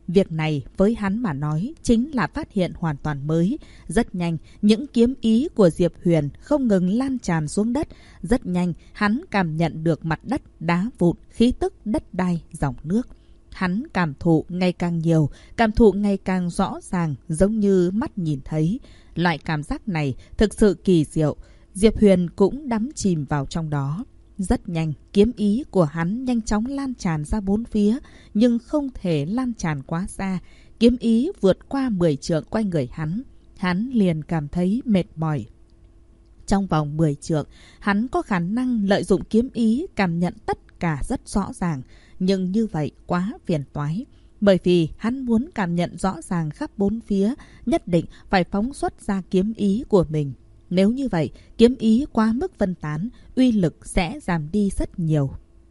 Việc này với hắn mà nói chính là phát hiện hoàn toàn mới. Rất nhanh, những kiếm ý của Diệp Huyền không ngừng lan tràn xuống đất. Rất nhanh, hắn cảm nhận được mặt đất, đá vụn, khí tức đất đai, dòng nước. Hắn cảm thụ ngày càng nhiều, cảm thụ ngày càng rõ ràng, giống như mắt nhìn thấy. Loại cảm giác này thực sự kỳ diệu. Diệp Huyền cũng đắm chìm vào trong đó. Rất nhanh, kiếm ý của hắn nhanh chóng lan tràn ra bốn phía, nhưng không thể lan tràn quá xa. Kiếm ý vượt qua 10 trượng quanh người hắn. Hắn liền cảm thấy mệt mỏi. Trong vòng 10 trượng, hắn có khả năng lợi dụng kiếm ý cảm nhận tất cả rất rõ ràng. Nhưng như vậy quá phiền toái. Bởi vì hắn muốn cảm nhận rõ ràng khắp bốn phía, nhất định phải phóng xuất ra kiếm ý của mình. Nếu như vậy, kiếm ý quá mức phân tán, uy lực sẽ giảm đi rất nhiều.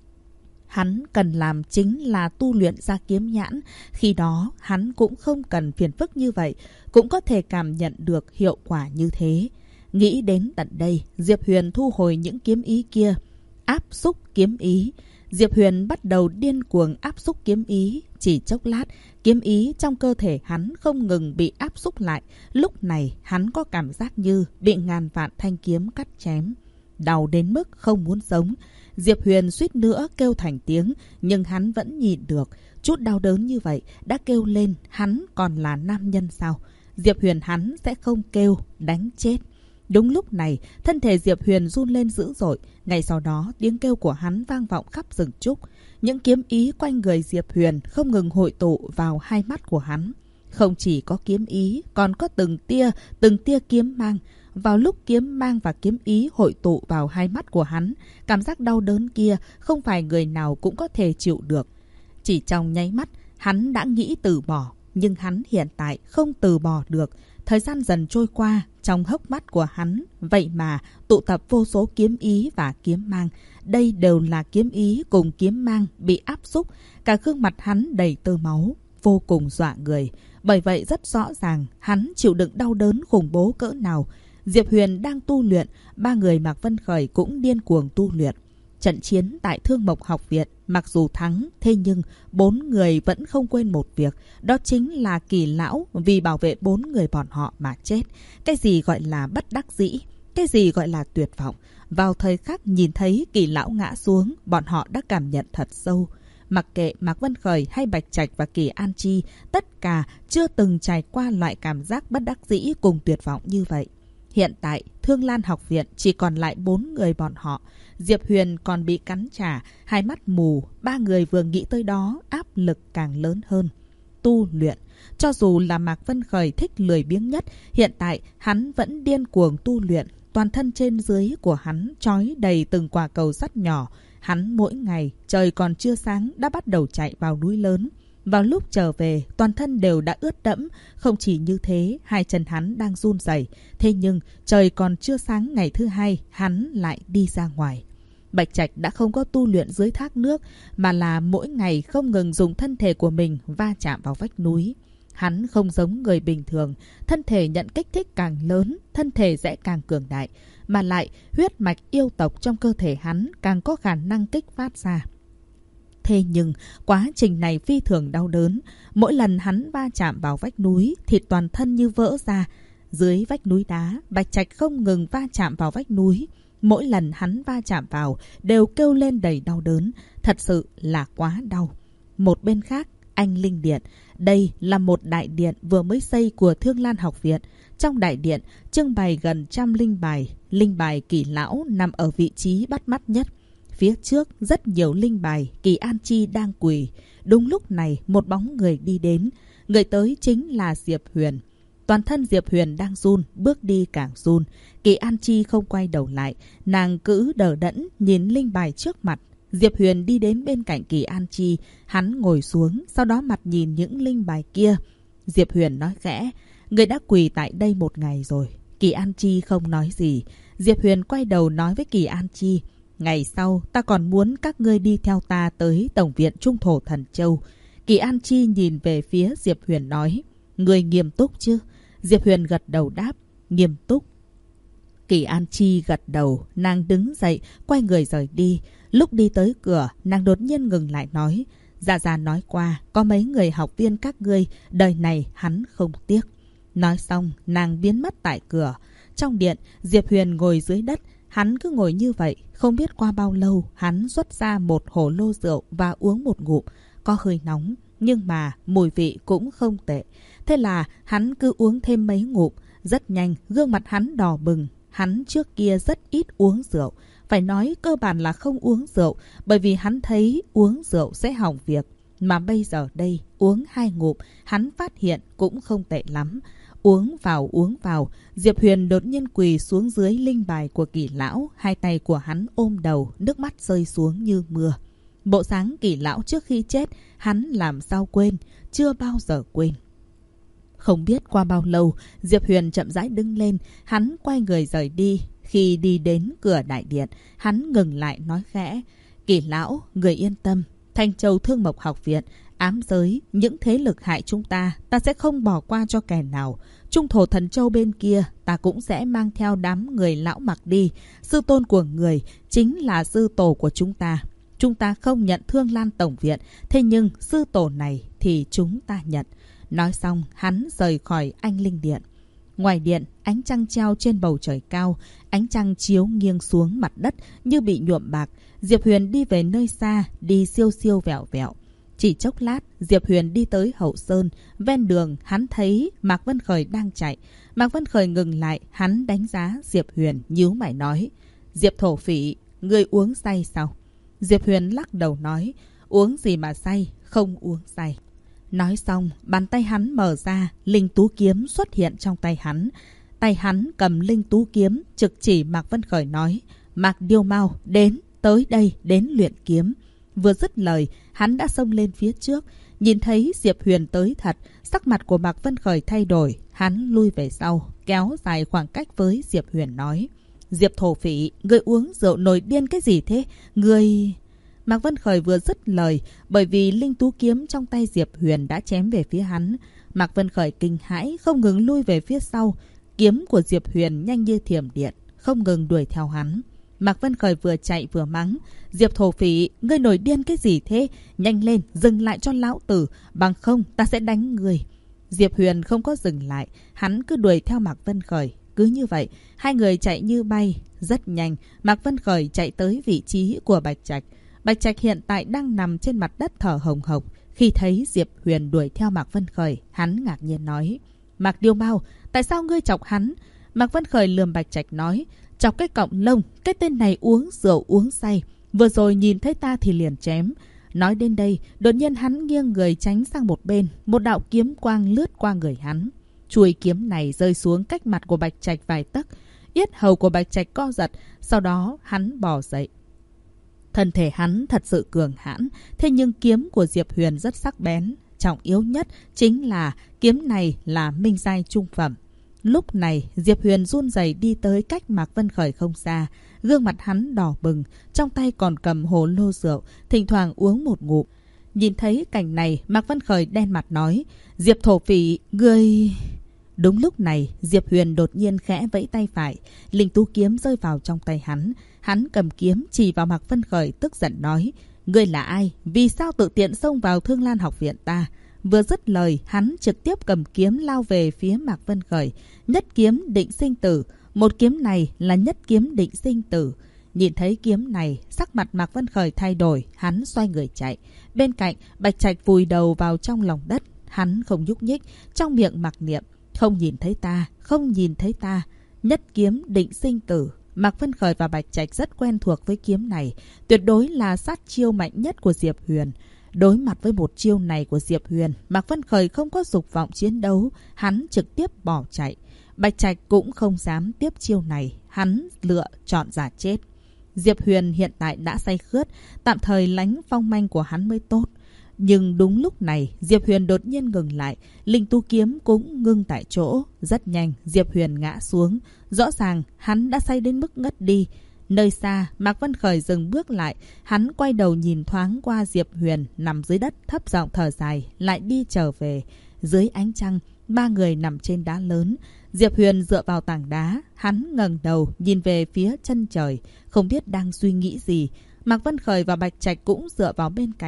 Hắn cần làm chính là tu luyện ra kiếm nhãn. Khi đó, hắn cũng không cần phiền phức như vậy, cũng có thể cảm nhận được hiệu quả như thế. Nghĩ đến tận đây, Diệp Huyền thu hồi những kiếm ý kia. Áp xúc kiếm ý. Diệp Huyền bắt đầu điên cuồng áp xúc kiếm ý. Chỉ chốc lát, kiếm ý trong cơ thể hắn không ngừng bị áp xúc lại. Lúc này, hắn có cảm giác như bị ngàn vạn thanh kiếm cắt chém. Đau đến mức không muốn sống. Diệp Huyền suýt nữa kêu thành tiếng, nhưng hắn vẫn nhịn được. Chút đau đớn như vậy đã kêu lên, hắn còn là nam nhân sao? Diệp Huyền hắn sẽ không kêu, đánh chết. Đúng lúc này, thân thể Diệp Huyền run lên dữ dội. Ngay sau đó, tiếng kêu của hắn vang vọng khắp rừng trúc. Những kiếm ý quanh người Diệp Huyền không ngừng hội tụ vào hai mắt của hắn. Không chỉ có kiếm ý, còn có từng tia kiếm mang. Vào lúc kiếm mang và kiếm ý hội tụ vào hai mắt của hắn, cảm giác đau đớn kia không phải người nào cũng có thể chịu được. Chỉ trong nháy mắt, hắn đã nghĩ từ bỏ, nhưng hắn hiện tại không từ bỏ được. Thời gian dần trôi qua, trong hốc mắt của hắn, vậy mà tụ tập vô số kiếm ý và kiếm mang. Đây đều là kiếm ý cùng kiếm mang bị áp xúc. Cả gương mặt hắn đầy tơ máu, vô cùng dọa người. Bởi vậy rất rõ ràng, hắn chịu đựng đau đớn khủng bố cỡ nào. Diệp Huyền đang tu luyện, ba người Mạc Vân Khởi cũng điên cuồng tu luyện. Trận chiến tại Thương Mộc Học Viện, mặc dù thắng, thế nhưng 4 người vẫn không quên một việc, đó chính là Kỳ Lão vì bảo vệ 4 người bọn họ mà chết. Cái gì gọi là bất đắc dĩ, cái gì gọi là tuyệt vọng. Vào thời khắc nhìn thấy Kỳ Lão ngã xuống, bọn họ đã cảm nhận thật sâu. Mặc kệ Mạc Vân Khởi hay Bạch Trạch và Kỳ An Chi, tất cả chưa từng trải qua loại cảm giác bất đắc dĩ cùng tuyệt vọng như vậy. Hiện tại, Thương Lan Học Viện chỉ còn lại 4 người bọn họ. Diệp Huyền còn bị cắn trả, hai mắt mù. Ba người vừa nghĩ tới đó, áp lực càng lớn hơn. Tu luyện. Cho dù là Mạc Vân Khởi thích lười biếng nhất, hiện tại hắn vẫn điên cuồng tu luyện. Toàn thân trên dưới của hắn trói đầy từng quả cầu sắt nhỏ. Hắn mỗi ngày, trời còn chưa sáng đã bắt đầu chạy vào núi lớn. Vào lúc trở về, toàn thân đều đã ướt đẫm. Không chỉ như thế, hai chân hắn đang run rẩy. Thế nhưng, trời còn chưa sáng ngày thứ hai, hắn lại đi ra ngoài. Bạch Trạch đã không có tu luyện dưới thác nước, mà là mỗi ngày không ngừng dùng thân thể của mình va chạm vào vách núi. Hắn không giống người bình thường, thân thể nhận kích thích càng lớn, thân thể sẽ càng cường đại. Mà lại, huyết mạch yêu tộc trong cơ thể hắn càng có khả năng kích phát ra. Thế nhưng, quá trình này phi thường đau đớn. Mỗi lần hắn va chạm vào vách núi, thịt toàn thân như vỡ ra. Dưới vách núi đá, Bạch Trạch không ngừng va chạm vào vách núi. Mỗi lần hắn va chạm vào, đều kêu lên đầy đau đớn. Thật sự là quá đau. Một bên khác, Anh Linh Điện. Đây là một đại điện vừa mới xây của Thương Lan Học Viện. Trong đại điện, trưng bày gần 100 linh bài. Linh bài Kỳ Lão nằm ở vị trí bắt mắt nhất. Phía trước rất nhiều linh bài, Kỳ An Chi đang quỳ. Đúng lúc này một bóng người đi đến. Người tới chính là Diệp Huyền. Toàn thân Diệp Huyền đang run, bước đi càng run. Kỳ An Chi không quay đầu lại. Nàng cứ đờ đẫn nhìn linh bài trước mặt. Diệp Huyền đi đến bên cạnh Kỳ An Chi. Hắn ngồi xuống, sau đó mặt nhìn những linh bài kia. Diệp Huyền nói khẽ, người đã quỳ tại đây một ngày rồi. Kỳ An Chi không nói gì. Diệp Huyền quay đầu nói với Kỳ An Chi, ngày sau ta còn muốn các ngươi đi theo ta tới Tổng viện Trung Thổ Thần Châu. Kỳ An Chi nhìn về phía Diệp Huyền nói, người nghiêm túc chứ? Diệp Huyền gật đầu đáp, nghiêm túc. Kỳ An Chi gật đầu, nàng đứng dậy, quay người rời đi. Lúc đi tới cửa, nàng đột nhiên ngừng lại nói, Dạ dạ nói qua, có mấy người học viên các ngươi, đời này hắn không tiếc. Nói xong, nàng biến mất tại cửa. Trong điện, Diệp Huyền ngồi dưới đất. Hắn cứ ngồi như vậy, không biết qua bao lâu, hắn xuất ra một hồ lô rượu và uống một ngụm. Có hơi nóng, nhưng mà mùi vị cũng không tệ. Thế là hắn cứ uống thêm mấy ngụm. Rất nhanh, gương mặt hắn đỏ bừng. Hắn trước kia rất ít uống rượu. Phải nói cơ bản là không uống rượu, bởi vì hắn thấy uống rượu sẽ hỏng việc. Mà bây giờ đây, uống 2 ngụm, hắn phát hiện cũng không tệ lắm. Uống vào, Diệp Huyền đột nhiên quỳ xuống dưới linh bài của Kỷ lão. Hai tay của hắn ôm đầu, nước mắt rơi xuống như mưa. Bộ dáng Kỷ lão trước khi chết, hắn làm sao quên, chưa bao giờ quên. Không biết qua bao lâu, Diệp Huyền chậm rãi đứng lên, hắn quay người rời đi. Khi đi đến cửa đại điện, hắn ngừng lại nói khẽ: Kỷ lão, người yên tâm, Thanh Châu Thương Mộc Học viện, ám giới, những thế lực hại chúng ta sẽ không bỏ qua cho kẻ nào. Trung thổ Thần Châu bên kia, ta cũng sẽ mang theo đám người lão mặc đi. Sư tôn của người chính là sư tổ của chúng ta. Chúng ta không nhận Thương Lan Tổng viện, thế nhưng sư tổ này thì chúng ta nhận. Nói xong, hắn rời khỏi Anh Linh Điện. Ngoài điện, ánh trăng treo trên bầu trời cao, ánh trăng chiếu nghiêng xuống mặt đất như bị nhuộm bạc. Diệp Huyền đi về nơi xa, đi siêu siêu vẹo vẹo. Chỉ chốc lát, Diệp Huyền đi tới Hậu Sơn. Ven đường, hắn thấy Mạc Vân Khởi đang chạy. Mạc Vân Khởi ngừng lại, hắn đánh giá Diệp Huyền, nhíu mày nói: Diệp thổ phỉ, ngươi uống say sao? Diệp Huyền lắc đầu nói: Uống gì mà say, không uống say. Nói xong, bàn tay hắn mở ra, linh tú kiếm xuất hiện trong tay hắn. Tay hắn cầm linh tú kiếm, trực chỉ Mạc Vân Khởi nói: Mạc Điêu Mao, đến, tới đây, đến luyện kiếm. Vừa dứt lời, hắn đã xông lên phía trước. Nhìn thấy Diệp Huyền tới thật, sắc mặt của Mạc Vân Khởi thay đổi. Hắn lui về sau, kéo dài khoảng cách với Diệp Huyền nói: Diệp thổ phỉ, ngươi uống rượu nổi điên cái gì thế? Ngươi... Mạc Vân Khởi vừa dứt lời, bởi vì linh tú kiếm trong tay Diệp Huyền đã chém về phía hắn. Mạc Vân Khởi kinh hãi, không ngừng lui về phía sau. Kiếm của Diệp Huyền nhanh như thiểm điện, không ngừng đuổi theo hắn. Mạc Vân Khởi vừa chạy vừa mắng: Diệp thổ phỉ, ngươi nổi điên cái gì thế? Nhanh lên, dừng lại cho lão tử, bằng không ta sẽ đánh ngươi. Diệp Huyền không có dừng lại, hắn cứ đuổi theo Mạc Vân Khởi. Cứ như vậy, hai người chạy như bay. Rất nhanh, Mạc Vân Khởi chạy tới vị trí của Bạch Trạch. Bạch Trạch hiện tại đang nằm trên mặt đất thở hồng hộc. Khi thấy Diệp Huyền đuổi theo Mạc Vân Khởi, hắn ngạc nhiên nói: Mạc Điêu Mao, tại sao ngươi chọc hắn? Mạc Vân Khởi lườm Bạch Trạch nói: Chọc cái cọng lông, cái tên này uống rượu uống say. Vừa rồi nhìn thấy ta thì liền chém. Nói đến đây, đột nhiên hắn nghiêng người tránh sang một bên. Một đạo kiếm quang lướt qua người hắn. Chuôi kiếm này rơi xuống cách mặt của Bạch Trạch vài tấc. Yết hầu của Bạch Trạch co giật. Sau đó hắn bò dậy. Thân thể hắn thật sự cường hãn, thế nhưng kiếm của Diệp Huyền rất sắc bén. Trọng yếu nhất chính là kiếm này là minh giai trung phẩm. Lúc này, Diệp Huyền run rẩy đi tới cách Mạc Vân Khởi không xa. Gương mặt hắn đỏ bừng, trong tay còn cầm hồ lô rượu, thỉnh thoảng uống một ngụm. Nhìn thấy cảnh này, Mạc Vân Khởi đen mặt nói: Diệp thổ phỉ, ngươi... Đúng lúc này, Diệp Huyền đột nhiên khẽ vẫy tay phải. Linh tú kiếm rơi vào trong tay hắn. Hắn cầm kiếm chỉ vào Mạc Vân Khởi, tức giận nói: Ngươi là ai? Vì sao tự tiện xông vào Thương Lan học viện ta? Vừa dứt lời, hắn trực tiếp cầm kiếm lao về phía Mạc Vân Khởi. Nhất kiếm định sinh tử. Một kiếm này là nhất kiếm định sinh tử. Nhìn thấy kiếm này, sắc mặt Mạc Vân Khởi thay đổi, hắn xoay người chạy. Bên cạnh, Bạch Trạch vùi đầu vào trong lòng đất. Hắn không nhúc nhích, trong miệng mặc niệm: Không nhìn thấy ta, không nhìn thấy ta. Nhất kiếm định sinh tử. Mạc Vân Khởi và Bạch Trạch rất quen thuộc với kiếm này. Tuyệt đối là sát chiêu mạnh nhất của Diệp Huyền. Đối mặt với một chiêu này của Diệp Huyền, Mạc Vân Khởi không có dục vọng chiến đấu. Hắn trực tiếp bỏ chạy. Bạch Trạch cũng không dám tiếp chiêu này. Hắn lựa chọn giả chết. Diệp Huyền hiện tại đã say khướt. Tạm thời lánh phong manh của hắn mới tốt. Nhưng đúng lúc này, Diệp Huyền đột nhiên ngừng lại. Linh tú kiếm cũng ngưng tại chỗ. Rất nhanh, Diệp Huyền ngã xuống. Rõ ràng, hắn đã say đến mức ngất đi. Nơi xa, Mạc Vân Khởi dừng bước lại. Hắn quay đầu nhìn thoáng qua Diệp Huyền nằm dưới đất, thấp giọng thở dài, lại đi trở về. Dưới ánh trăng, ba người nằm trên đá lớn. Diệp Huyền dựa vào tảng đá. Hắn ngẩng đầu, nhìn về phía chân trời. Không biết đang suy nghĩ gì. Mạc Vân Khởi và Bạch Trạch cũng dựa vào bên cạnh.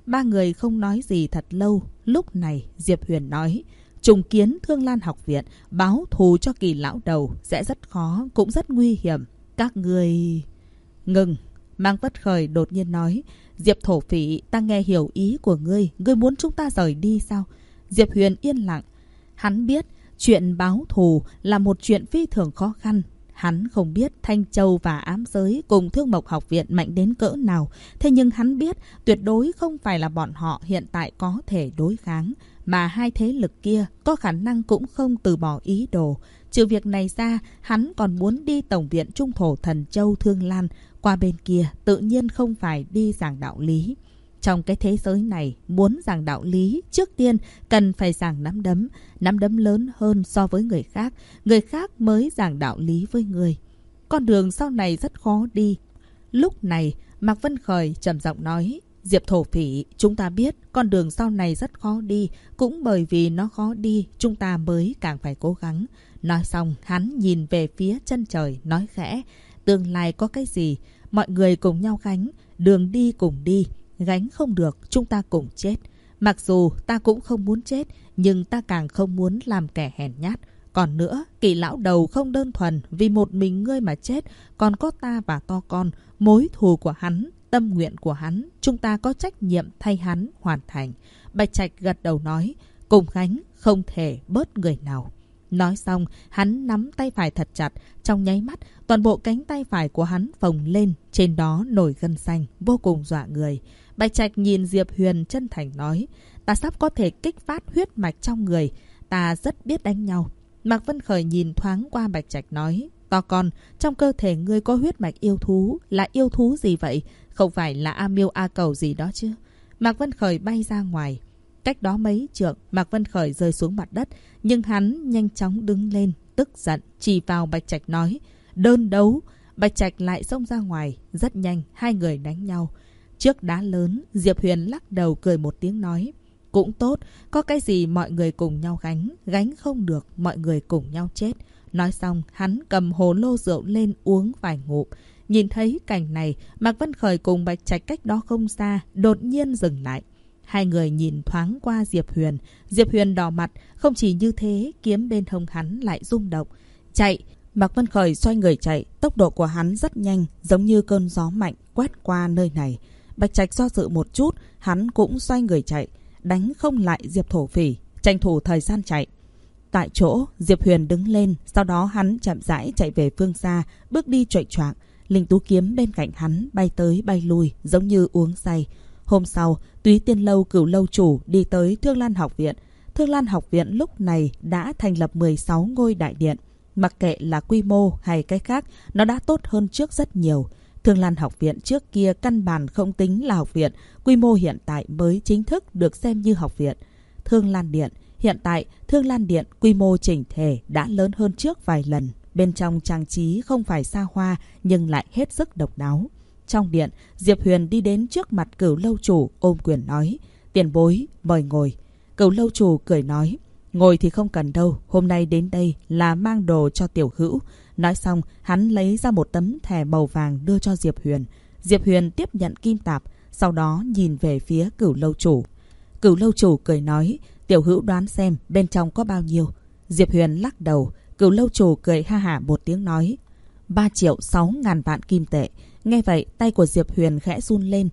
Ba người không nói gì thật lâu. Lúc này Diệp Huyền nói, trùng kiến Thương Lan học viện, báo thù cho Kỳ lão đầu sẽ rất khó, cũng rất nguy hiểm. Các người... Ngừng. Mang Vất Khởi đột nhiên nói, Diệp thổ phỉ, ta nghe hiểu ý của ngươi. Ngươi muốn chúng ta rời đi sao? Diệp Huyền yên lặng. Hắn biết chuyện báo thù là một chuyện phi thường khó khăn. Hắn không biết Thanh Châu và Ám Giới cùng Thương Mộc học viện mạnh đến cỡ nào. Thế nhưng hắn biết tuyệt đối không phải là bọn họ hiện tại có thể đối kháng. Mà hai thế lực kia có khả năng cũng không từ bỏ ý đồ. Trừ việc này ra, hắn còn muốn đi Tổng viện Trung Thổ Thần Châu Thương Lan. Qua bên kia tự nhiên không phải đi giảng đạo lý. Trong cái thế giới này, muốn giảng đạo lý, trước tiên cần phải giảng nắm đấm. Nắm đấm lớn hơn so với người khác mới giảng đạo lý với người. Con đường sau này rất khó đi. Lúc này, Mạc Vân Khởi trầm giọng nói, Diệp thổ phỉ, chúng ta biết con đường sau này rất khó đi. Cũng bởi vì nó khó đi, chúng ta mới càng phải cố gắng. Nói xong, hắn nhìn về phía chân trời, nói khẽ, tương lai có cái gì? Mọi người cùng nhau gánh, đường đi cùng đi. Gánh không được, chúng ta cùng chết. Mặc dù ta cũng không muốn chết, nhưng ta càng không muốn làm kẻ hèn nhát. Còn nữa, Kỳ lão đầu không đơn thuần vì một mình ngươi mà chết, còn có ta và to con, mối thù của hắn, tâm nguyện của hắn, chúng ta có trách nhiệm thay hắn hoàn thành. Bạch Trạch gật đầu nói, cùng gánh, không thể bớt người nào. Nói xong, hắn nắm tay phải thật chặt, trong nháy mắt, toàn bộ cánh tay phải của hắn phồng lên, trên đó nổi gân xanh, vô cùng dọa người. Bạch Trạch nhìn Diệp Huyền chân thành nói, ta sắp có thể kích phát huyết mạch trong người, ta rất biết đánh nhau. Mạc Vân Khởi nhìn thoáng qua Bạch Trạch nói, to con, trong cơ thể ngươi có huyết mạch yêu thú, là yêu thú gì vậy? Không phải là A Miêu A Cầu gì đó chứ? Mạc Vân Khởi bay ra ngoài. Cách đó mấy trượng, Mạc Vân Khởi rơi xuống mặt đất, nhưng hắn nhanh chóng đứng lên, tức giận, chỉ vào Bạch Trạch nói, đơn đấu. Bạch Trạch lại xông ra ngoài, rất nhanh, hai người đánh nhau. Trước đá lớn, Diệp Huyền lắc đầu cười một tiếng nói, cũng tốt, có cái gì mọi người cùng nhau gánh, gánh không được, mọi người cùng nhau chết. Nói xong, hắn cầm hồ lô rượu lên uống vài ngụm. Nhìn thấy cảnh này, Mạc Vân Khởi cùng Bạch Trạch cách đó không xa, đột nhiên dừng lại. Hai người nhìn thoáng qua Diệp Huyền. Diệp Huyền đỏ mặt, không chỉ như thế, kiếm bên hông hắn lại rung động. Chạy! Mạc Vân Khởi xoay người chạy, tốc độ của hắn rất nhanh, giống như cơn gió mạnh quét qua nơi này. Bạch Trạch do dự một chút, hắn cũng xoay người chạy, đánh không lại Diệp thổ phỉ, tranh thủ thời gian chạy. Tại chỗ, Diệp Huyền đứng lên, sau đó hắn chậm rãi chạy về phương xa, bước đi choạng choạng. Linh tú kiếm bên cạnh hắn bay tới bay lui, giống như uống say. Hôm sau, Túy Tiên Lâu Cửu lâu chủ đi tới Thương Lan học viện. Thương Lan học viện lúc này đã thành lập 16 ngôi đại điện. Mặc kệ là quy mô hay cái khác, nó đã tốt hơn trước rất nhiều. Thương Lan học viện trước kia căn bản không tính là học viện, quy mô hiện tại mới chính thức được xem như học viện. Thương Lan điện, hiện tại Thương Lan điện quy mô chỉnh thể đã lớn hơn trước vài lần. Bên trong trang trí không phải xa hoa nhưng lại hết sức độc đáo. Trong điện, Diệp Huyền đi đến trước mặt Cửu lâu chủ ôm quyền nói, tiền bối mời ngồi. Cửu lâu chủ cười nói, ngồi thì không cần đâu, hôm nay đến đây là mang đồ cho tiểu hữu. Nói xong, hắn lấy ra một tấm thẻ màu vàng đưa cho Diệp Huyền. Diệp Huyền tiếp nhận kim tạp, sau đó nhìn về phía Cửu lâu chủ. Cửu lâu chủ cười nói, tiểu hữu đoán xem bên trong có bao nhiêu. Diệp Huyền lắc đầu. Cửu lâu chủ cười ha hả một tiếng nói, 3.600.000 vạn kim tệ. Nghe vậy, tay của Diệp Huyền khẽ run lên.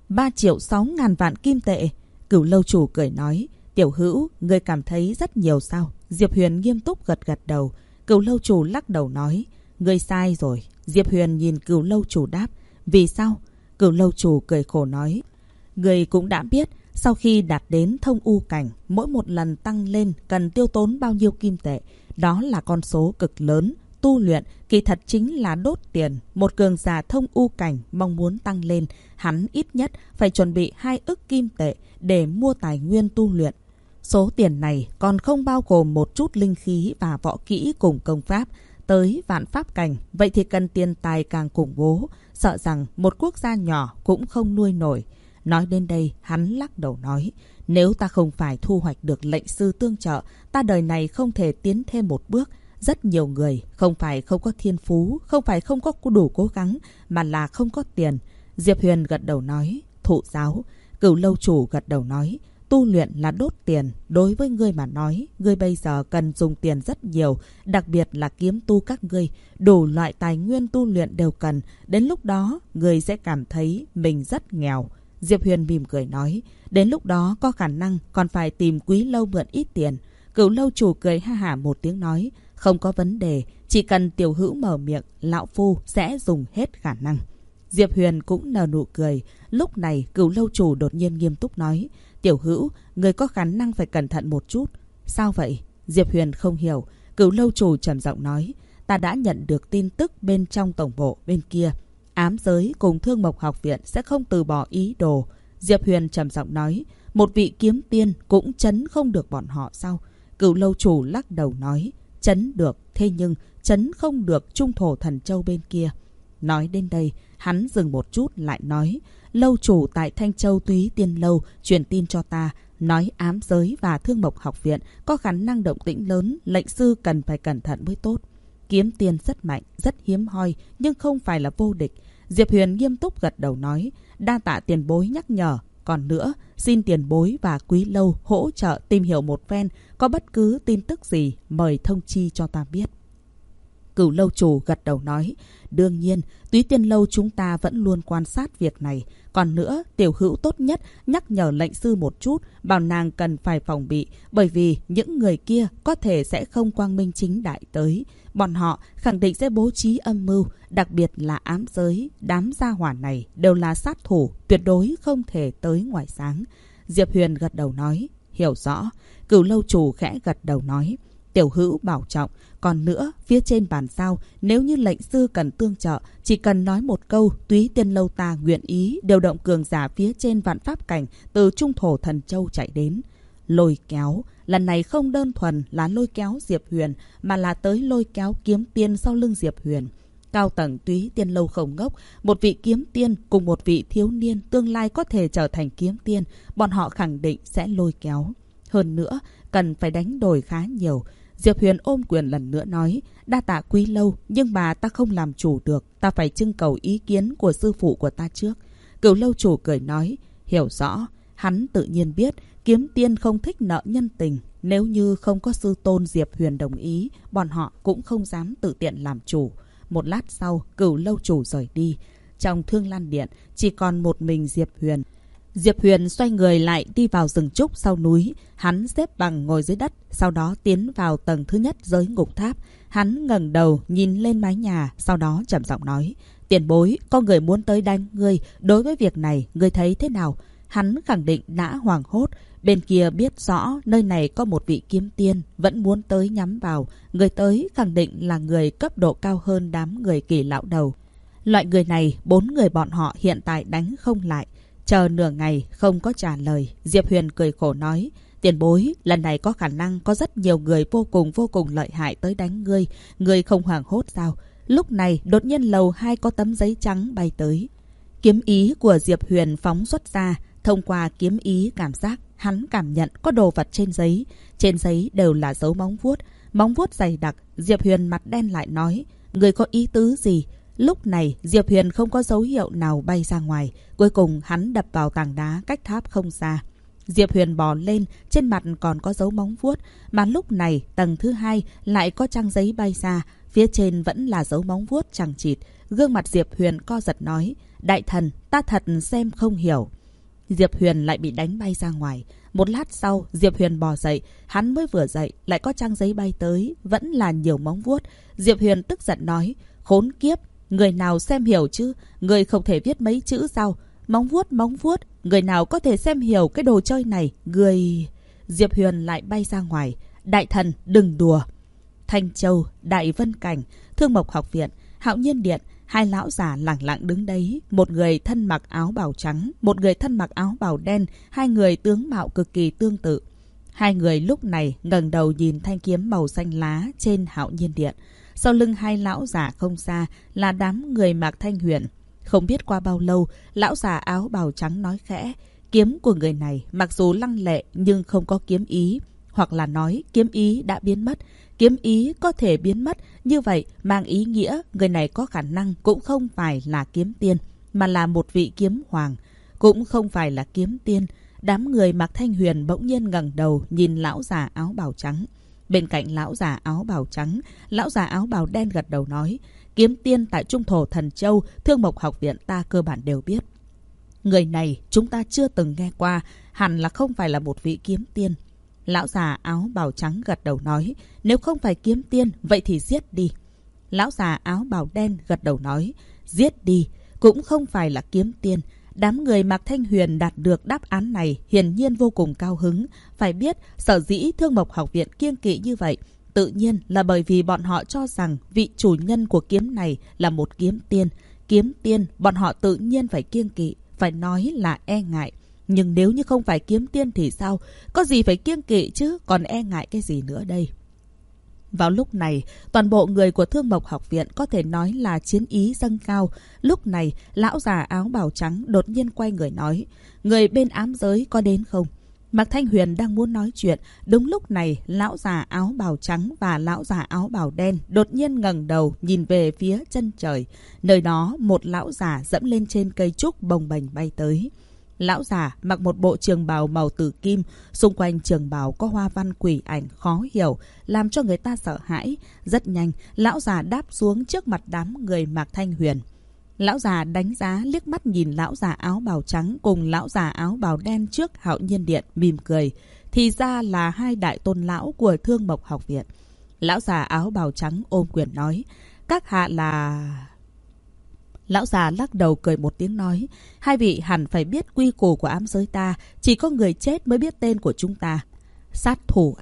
3.600.000 vạn kim tệ. Cửu lâu chủ cười nói, tiểu hữu, ngươi cảm thấy rất nhiều sao? Diệp Huyền nghiêm túc gật gật đầu. Cửu lâu chủ lắc đầu nói, ngươi sai rồi. Diệp Huyền nhìn Cửu lâu chủ đáp, vì sao? Cửu lâu chủ cười khổ nói, ngươi cũng đã biết, sau khi đạt đến thông u cảnh, mỗi một lần tăng lên cần tiêu tốn bao nhiêu kim tệ. Đó là con số cực lớn. Tu luyện kỳ thật chính là đốt tiền. Một cường giả thông u cảnh mong muốn tăng lên, hắn ít nhất phải chuẩn bị 2 ức kim tệ để mua tài nguyên tu luyện. Số tiền này còn không bao gồm một chút linh khí và võ kỹ cùng công pháp. Tới vạn pháp cảnh, vậy thì cần tiền tài càng khủng bố, sợ rằng một quốc gia nhỏ cũng không nuôi nổi. Nói đến đây, hắn lắc đầu nói, nếu ta không phải thu hoạch được lệnh sư tương trợ, ta đời này không thể tiến thêm một bước. Rất nhiều người không phải không có thiên phú, không phải không có đủ cố gắng, mà là không có tiền. Diệp Huyền gật đầu nói, thụ giáo. Cửu lâu chủ gật đầu nói, tu luyện là đốt tiền. Đối với ngươi mà nói, ngươi bây giờ cần dùng tiền rất nhiều, đặc biệt là kiếm tu các ngươi. Đủ loại tài nguyên tu luyện đều cần. Đến lúc đó, ngươi sẽ cảm thấy mình rất nghèo. Diệp Huyền mỉm cười nói, đến lúc đó có khả năng còn phải tìm Quý lâu mượn ít tiền. Cửu lâu chủ cười ha hả một tiếng nói, không có vấn đề, chỉ cần Tiểu Hữu mở miệng, lão phu sẽ dùng hết khả năng. Diệp Huyền cũng nở nụ cười. Lúc này Cửu lâu chủ đột nhiên nghiêm túc nói, Tiểu Hữu, người có khả năng phải cẩn thận một chút. Sao vậy? Diệp Huyền không hiểu. Cửu lâu chủ trầm giọng nói, ta đã nhận được tin tức bên trong tổng bộ bên kia. Ám giới cùng Thương Mộc học viện sẽ không từ bỏ ý đồ. Diệp Huyền trầm giọng nói, một vị kiếm tiên cũng trấn không được bọn họ sao? Cửu lâu chủ lắc đầu nói, trấn được, thế nhưng trấn không được Trung Thổ Thần Châu bên kia. Nói đến đây, hắn dừng một chút lại nói, lâu chủ tại Thanh Châu Túy Tiên Lâu truyền tin cho ta, nói ám giới và Thương Mộc học viện có khả năng động tĩnh lớn, lệnh sư cần phải cẩn thận mới tốt. Kiếm tiên rất mạnh, rất hiếm hoi, nhưng không phải là vô địch. Diệp Huyền nghiêm túc gật đầu nói, đa tạ tiền bối nhắc nhở. Còn nữa, xin tiền bối và Quý lâu hỗ trợ tìm hiểu một phen, có bất cứ tin tức gì mời thông chi cho ta biết. Cửu lâu chủ gật đầu nói, đương nhiên, Túy Tiên Lâu chúng ta vẫn luôn quan sát việc này. Còn nữa, Tiểu Hữu tốt nhất nhắc nhở lệnh sư một chút, bảo nàng cần phải phòng bị, bởi vì những người kia có thể sẽ không quang minh chính đại tới. Bọn họ khẳng định sẽ bố trí âm mưu, đặc biệt là ám giới. Đám gia hỏa này đều là sát thủ, tuyệt đối không thể tới ngoài sáng. Diệp Huyền gật đầu nói, hiểu rõ. Cửu lâu chủ khẽ gật đầu nói, Tiểu Hữu bảo trọng. Còn nữa, phía trên bàn giao, nếu như lệnh sư cần tương trợ, chỉ cần nói một câu, Túy Tiên Lâu ta nguyện ý điều động cường giả phía trên vạn pháp cảnh từ Trung Thổ Thần Châu chạy đến. Lôi kéo, lần này không đơn thuần là lôi kéo Diệp Huyền, mà là tới lôi kéo kiếm tiên sau lưng Diệp Huyền. Cao tầng Túy Tiên Lâu không ngốc, một vị kiếm tiên cùng một vị thiếu niên tương lai có thể trở thành kiếm tiên, bọn họ khẳng định sẽ lôi kéo. Hơn nữa, cần phải đánh đổi khá nhiều. Diệp Huyền ôm quyền lần nữa nói, đa tạ Quý lâu, nhưng mà ta không làm chủ được, ta phải trưng cầu ý kiến của sư phụ của ta trước. Cửu lâu chủ cười nói, hiểu rõ. Hắn tự nhiên biết, kiếm tiên không thích nợ nhân tình. Nếu như không có sư tôn Diệp Huyền đồng ý, bọn họ cũng không dám tự tiện làm chủ. Một lát sau, Cửu lâu chủ rời đi. Trong Thương Lan Điện, chỉ còn một mình Diệp Huyền. Diệp Huyền xoay người lại đi vào rừng trúc sau núi. Hắn xếp bằng ngồi dưới đất, sau đó tiến vào tầng thứ nhất giới ngục tháp. Hắn ngẩng đầu nhìn lên mái nhà, sau đó trầm giọng nói, tiền bối, có người muốn tới đánh ngươi. Đối với việc này, ngươi thấy thế nào? Hắn khẳng định đã hoảng hốt. Bên kia biết rõ nơi này có một vị kiếm tiên, vẫn muốn tới nhắm vào. Người tới khẳng định là người cấp độ cao hơn đám người Kỳ lão đầu. Loại người này, 4 người bọn họ hiện tại đánh không lại. Chờ nửa ngày không có trả lời, Diệp Huyền cười khổ nói, tiền bối, lần này có khả năng có rất nhiều người vô cùng lợi hại tới đánh ngươi. Ngươi không hoảng hốt sao? Lúc này đột nhiên lầu 2 có tấm giấy trắng bay tới. Kiếm ý của Diệp Huyền phóng xuất ra. Thông qua kiếm ý cảm giác, hắn cảm nhận có đồ vật trên giấy. Trên giấy đều là dấu móng vuốt dày đặc. Diệp Huyền mặt đen lại nói, ngươi có ý tứ gì? Lúc này Diệp Huyền không có dấu hiệu nào bay ra ngoài. Cuối cùng hắn đập vào tảng đá cách tháp không xa. Diệp Huyền bò lên, trên mặt còn có dấu móng vuốt. Mà lúc này tầng thứ 2 lại có trang giấy bay ra. Phía trên vẫn là dấu móng vuốt chằng chịt. Gương mặt Diệp Huyền co giật nói, đại thần, ta thật xem không hiểu. Diệp Huyền lại bị đánh bay ra ngoài. Một lát sau, Diệp Huyền bò dậy. Hắn mới vừa dậy, lại có trang giấy bay tới. Vẫn là nhiều móng vuốt. Diệp Huyền tức giận nói, khốn kiếp, người nào xem hiểu chứ? Người không thể viết mấy chữ sao? Móng vuốt, người nào có thể xem hiểu cái đồ chơi này? Người... Diệp Huyền lại bay ra ngoài. Đại thần, đừng đùa. Thanh Châu, Đại Vân Cảnh, Thương Mộc học viện, Hạo Nhiên Điện, hai lão già lẳng lặng đứng đấy. Một người thân mặc áo bào trắng, một người thân mặc áo bào đen. Hai người tướng mạo cực kỳ tương tự. Hai người lúc này ngẩng đầu nhìn thanh kiếm màu xanh lá trên Hạo Nhiên Điện. Sau lưng hai lão già không xa là đám người Mạc Thanh Huyền. Không biết qua bao lâu, lão già áo bào trắng nói khẽ, kiếm của người này mặc dù lăng lệ nhưng không có kiếm ý. Hoặc là nói kiếm ý đã biến mất. Kiếm ý có thể biến mất, như vậy mang ý nghĩa người này có khả năng cũng không phải là kiếm tiên, mà là một vị kiếm hoàng. cũng không phải là kiếm tiên. Đám người Mạc Thanh Huyền bỗng nhiên ngẩng đầu nhìn lão già áo bào trắng. Bên cạnh lão già áo bào trắng, lão già áo bào đen gật đầu nói, kiếm tiên tại Trung Thổ Thần Châu, Thương Mộc Học Viện ta cơ bản đều biết. Người này chúng ta chưa từng nghe qua, hẳn là không phải là một vị kiếm tiên. Lão già áo bào trắng gật đầu nói, nếu không phải kiếm tiên, vậy thì giết đi. Lão già áo bào đen gật đầu nói, giết đi, cũng không phải là kiếm tiên. Đám người Mạc Thanh Huyền đạt được đáp án này hiển nhiên vô cùng cao hứng. Phải biết, sở dĩ Thương Mộc Học Viện kiêng kỵ như vậy, tự nhiên là bởi vì bọn họ cho rằng vị chủ nhân của kiếm này là một kiếm tiên. Kiếm tiên, bọn họ tự nhiên phải kiêng kỵ, phải nói là e ngại. Nhưng nếu như không phải kiếm tiên thì sao? Có gì phải kiêng kỵ chứ, còn e ngại cái gì nữa đây? Vào lúc này, toàn bộ người của Thương Mộc Học Viện có thể nói là chiến ý dâng cao. Lúc này, lão già áo bào trắng đột nhiên quay người nói, người bên ám giới có đến không? Mạc Thanh Huyền đang muốn nói chuyện. Đúng lúc này, lão già áo bào trắng và lão già áo bào đen đột nhiên ngẩng đầu nhìn về phía chân trời. Nơi đó, một lão già dẫm lên trên cây trúc bồng bềnh bay tới. Lão già mặc một bộ trường bào màu tử kim, xung quanh trường bào có hoa văn quỷ ảnh khó hiểu, làm cho người ta sợ hãi. Rất nhanh, lão già đáp xuống trước mặt đám người Mạc Thanh Huyền. Lão già đánh giá liếc mắt nhìn lão già áo bào trắng cùng lão già áo bào đen trước Hạo Nhiên Điện, mỉm cười. Thì ra là hai đại tôn lão của Thương Mộc Học Viện. Lão già áo bào trắng ôm quyền nói, các hạ là... Lão già lắc đầu cười một tiếng nói, hai vị hẳn phải biết quy củ của ám giới ta, chỉ có người chết mới biết tên của chúng ta. Sát thủ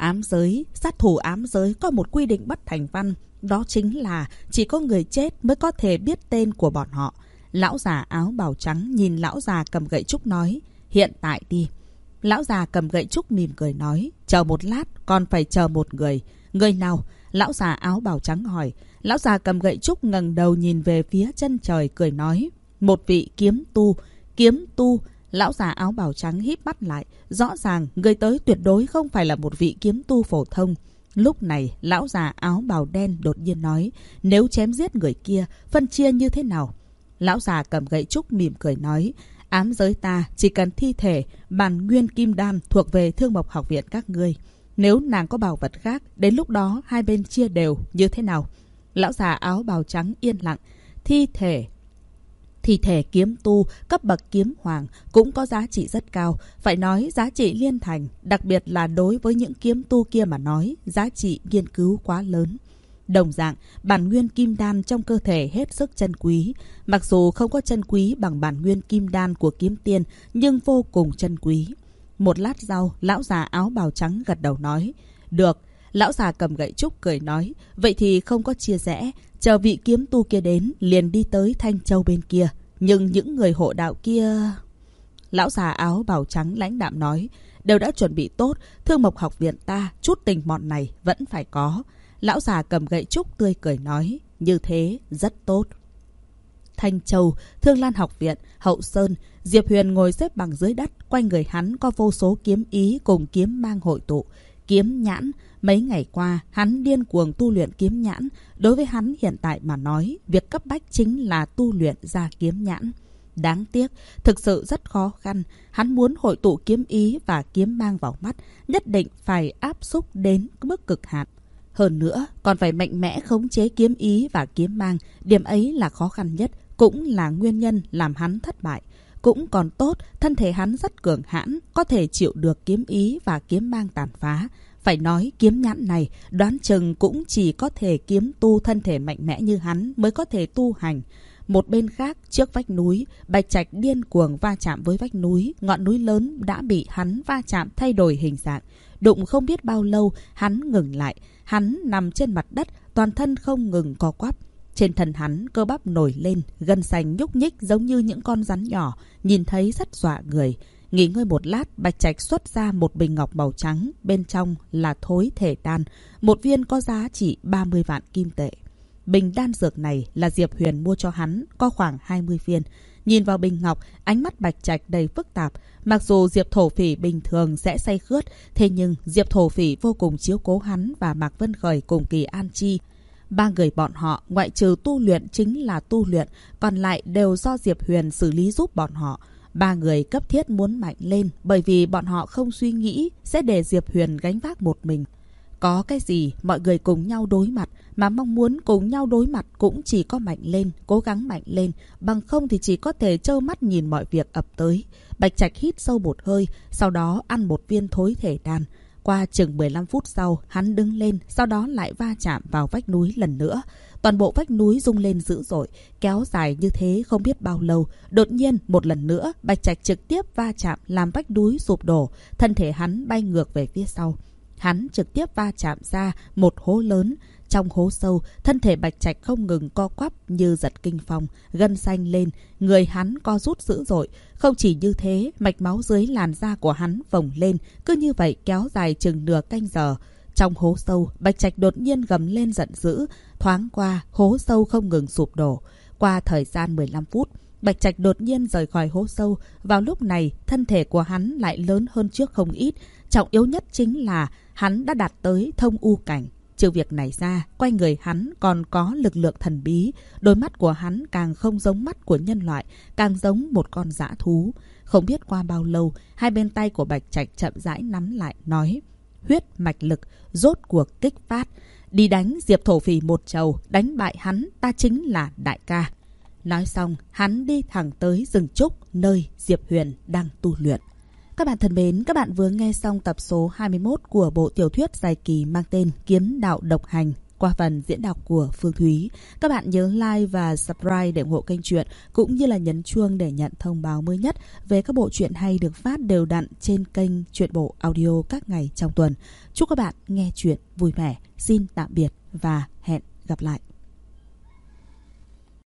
ám giới có một quy định bất thành văn, đó chính là chỉ có người chết mới có thể biết tên của bọn họ. Lão già áo bào trắng nhìn lão già cầm gậy trúc nói, hiện tại đi. Lão già cầm gậy trúc mỉm cười nói, chờ một lát, còn phải chờ một người. Người nào? Lão già áo bào trắng hỏi. Lão già cầm gậy trúc ngẩng đầu nhìn về phía chân trời cười nói, một vị kiếm tu. Kiếm tu? Lão già áo bào trắng híp mắt lại, rõ ràng người tới tuyệt đối không phải là một vị kiếm tu phổ thông. Lúc này, lão già áo bào đen đột nhiên nói, nếu chém giết người kia, phân chia như thế nào? Lão già cầm gậy trúc mỉm cười nói, ám giới ta chỉ cần thi thể, bản nguyên kim đan thuộc về Thương Mộc Học Viện các ngươi. Nếu nàng có bảo vật khác, đến lúc đó hai bên chia đều như thế nào? Lão già áo bào trắng yên lặng. Thi thể kiếm tu cấp bậc kiếm hoàng cũng có giá trị rất cao, phải nói giá trị liên thành, đặc biệt là đối với những kiếm tu kia mà nói, giá trị nghiên cứu quá lớn. Đồng dạng, bản nguyên kim đan trong cơ thể hết sức chân quý, mặc dù không có chân quý bằng bản nguyên kim đan của kiếm tiên, nhưng vô cùng chân quý. Một lát sau, lão già áo bào trắng gật đầu nói, được. Lão già cầm gậy trúc cười nói, vậy thì không có chia rẽ, chờ vị kiếm tu kia đến, liền đi tới Thanh Châu bên kia. Nhưng những người hộ đạo kia... Lão già áo bào trắng lãnh đạm nói, đều đã chuẩn bị tốt, Thương Mộc Học Viện ta, chút tình mọn này vẫn phải có. Lão già cầm gậy trúc tươi cười nói, như thế rất tốt. Thanh Châu, Thương Lan Học Viện, Hậu Sơn, Diệp Huyền ngồi xếp bằng dưới đất, quanh người hắn có vô số kiếm ý cùng kiếm mang hội tụ. Kiếm nhãn, mấy ngày qua hắn điên cuồng tu luyện kiếm nhãn. Đối với hắn hiện tại mà nói, việc cấp bách chính là tu luyện ra kiếm nhãn. Đáng tiếc, thực sự rất khó khăn. Hắn muốn hội tụ kiếm ý và kiếm mang vào mắt, nhất định phải áp xúc đến mức cực hạn. Hơn nữa, còn phải mạnh mẽ khống chế kiếm ý và kiếm mang. Điểm ấy là khó khăn nhất, cũng là nguyên nhân làm hắn thất bại. Cũng còn tốt, thân thể hắn rất cường hãn, có thể chịu được kiếm ý và kiếm mang tàn phá. Phải nói kiếm nhãn này, đoán chừng cũng chỉ có thể kiếm tu thân thể mạnh mẽ như hắn mới có thể tu hành. Một bên khác, trước vách núi, Bạch Trạch điên cuồng va chạm với vách núi. Ngọn núi lớn đã bị hắn va chạm thay đổi hình dạng. Đụng không biết bao lâu, hắn ngừng lại. Hắn nằm trên mặt đất, toàn thân không ngừng co quắp. Trên thân hắn cơ bắp nổi lên, gân xanh nhúc nhích giống như những con rắn nhỏ, nhìn thấy rất dọa người. Nghỉ ngơi một lát, Bạch Trạch xuất ra một bình ngọc màu trắng, bên trong là thối thể đan, một viên có giá trị 30 vạn kim tệ. Bình đan dược này là Diệp Huyền mua cho hắn, có khoảng 20 viên. Nhìn vào bình ngọc, ánh mắt Bạch Trạch đầy phức tạp. Mặc dù Diệp Thổ Phỉ bình thường sẽ say khướt, thế nhưng Diệp Thổ Phỉ vô cùng chiếu cố hắn và Mạc Vân Khởi cùng Kỳ An Chi. Ba người bọn họ ngoại trừ tu luyện chính là tu luyện, còn lại đều do Diệp Huyền xử lý giúp bọn họ. Ba người cấp thiết muốn mạnh lên bởi vì bọn họ không suy nghĩ sẽ để Diệp Huyền gánh vác một mình. Có cái gì mọi người cùng nhau đối mặt, mà mong muốn cùng nhau đối mặt cũng chỉ có mạnh lên, cố gắng mạnh lên, bằng không thì chỉ có thể trơ mắt nhìn mọi việc ập tới. Bạch Trạch hít sâu một hơi, sau đó ăn một viên thối thể đan. Qua chừng 15 phút sau, hắn đứng lên, sau đó lại va chạm vào vách núi lần nữa. Toàn bộ vách núi rung lên dữ dội, kéo dài như thế không biết bao lâu. Đột nhiên, một lần nữa, Bạch Trạch trực tiếp va chạm làm vách núi sụp đổ, thân thể hắn bay ngược về phía sau. Hắn trực tiếp va chạm ra một hố lớn. Trong hố sâu, thân thể Bạch Trạch không ngừng co quắp như giật kinh phong, gân xanh lên, người hắn co rút dữ dội. Không chỉ như thế, mạch máu dưới làn da của hắn phồng lên, cứ như vậy kéo dài chừng nửa canh giờ. Trong hố sâu, Bạch Trạch đột nhiên gầm lên giận dữ, thoáng qua, hố sâu không ngừng sụp đổ. Qua thời gian 15 phút, Bạch Trạch đột nhiên rời khỏi hố sâu. Vào lúc này, thân thể của hắn lại lớn hơn trước không ít. Trọng yếu nhất chính là hắn đã đạt tới thông u cảnh. Trừ việc này ra, quanh người hắn còn có lực lượng thần bí. Đôi mắt của hắn càng không giống mắt của nhân loại, càng giống một con dã thú. Không biết qua bao lâu, hai bên tay của Bạch Trạch chậm rãi nắm lại, nói: huyết mạch lực rốt cuộc kích phát. Đi đánh Diệp Thổ Phỉ một trầu, đánh bại hắn, ta chính là đại ca. Nói xong, hắn đi thẳng tới rừng trúc nơi Diệp Huyền đang tu luyện. Các bạn thân mến, các bạn vừa nghe xong tập số 21 của bộ tiểu thuyết dài kỳ mang tên Kiếm Đạo Độc Hành qua phần diễn đọc của Phương Thúy. Các bạn nhớ like và subscribe để ủng hộ kênh truyện, cũng như là nhấn chuông để nhận thông báo mới nhất về các bộ truyện hay được phát đều đặn trên kênh Truyện Bộ Audio các ngày trong tuần. Chúc các bạn nghe truyện vui vẻ. Xin tạm biệt và hẹn gặp lại.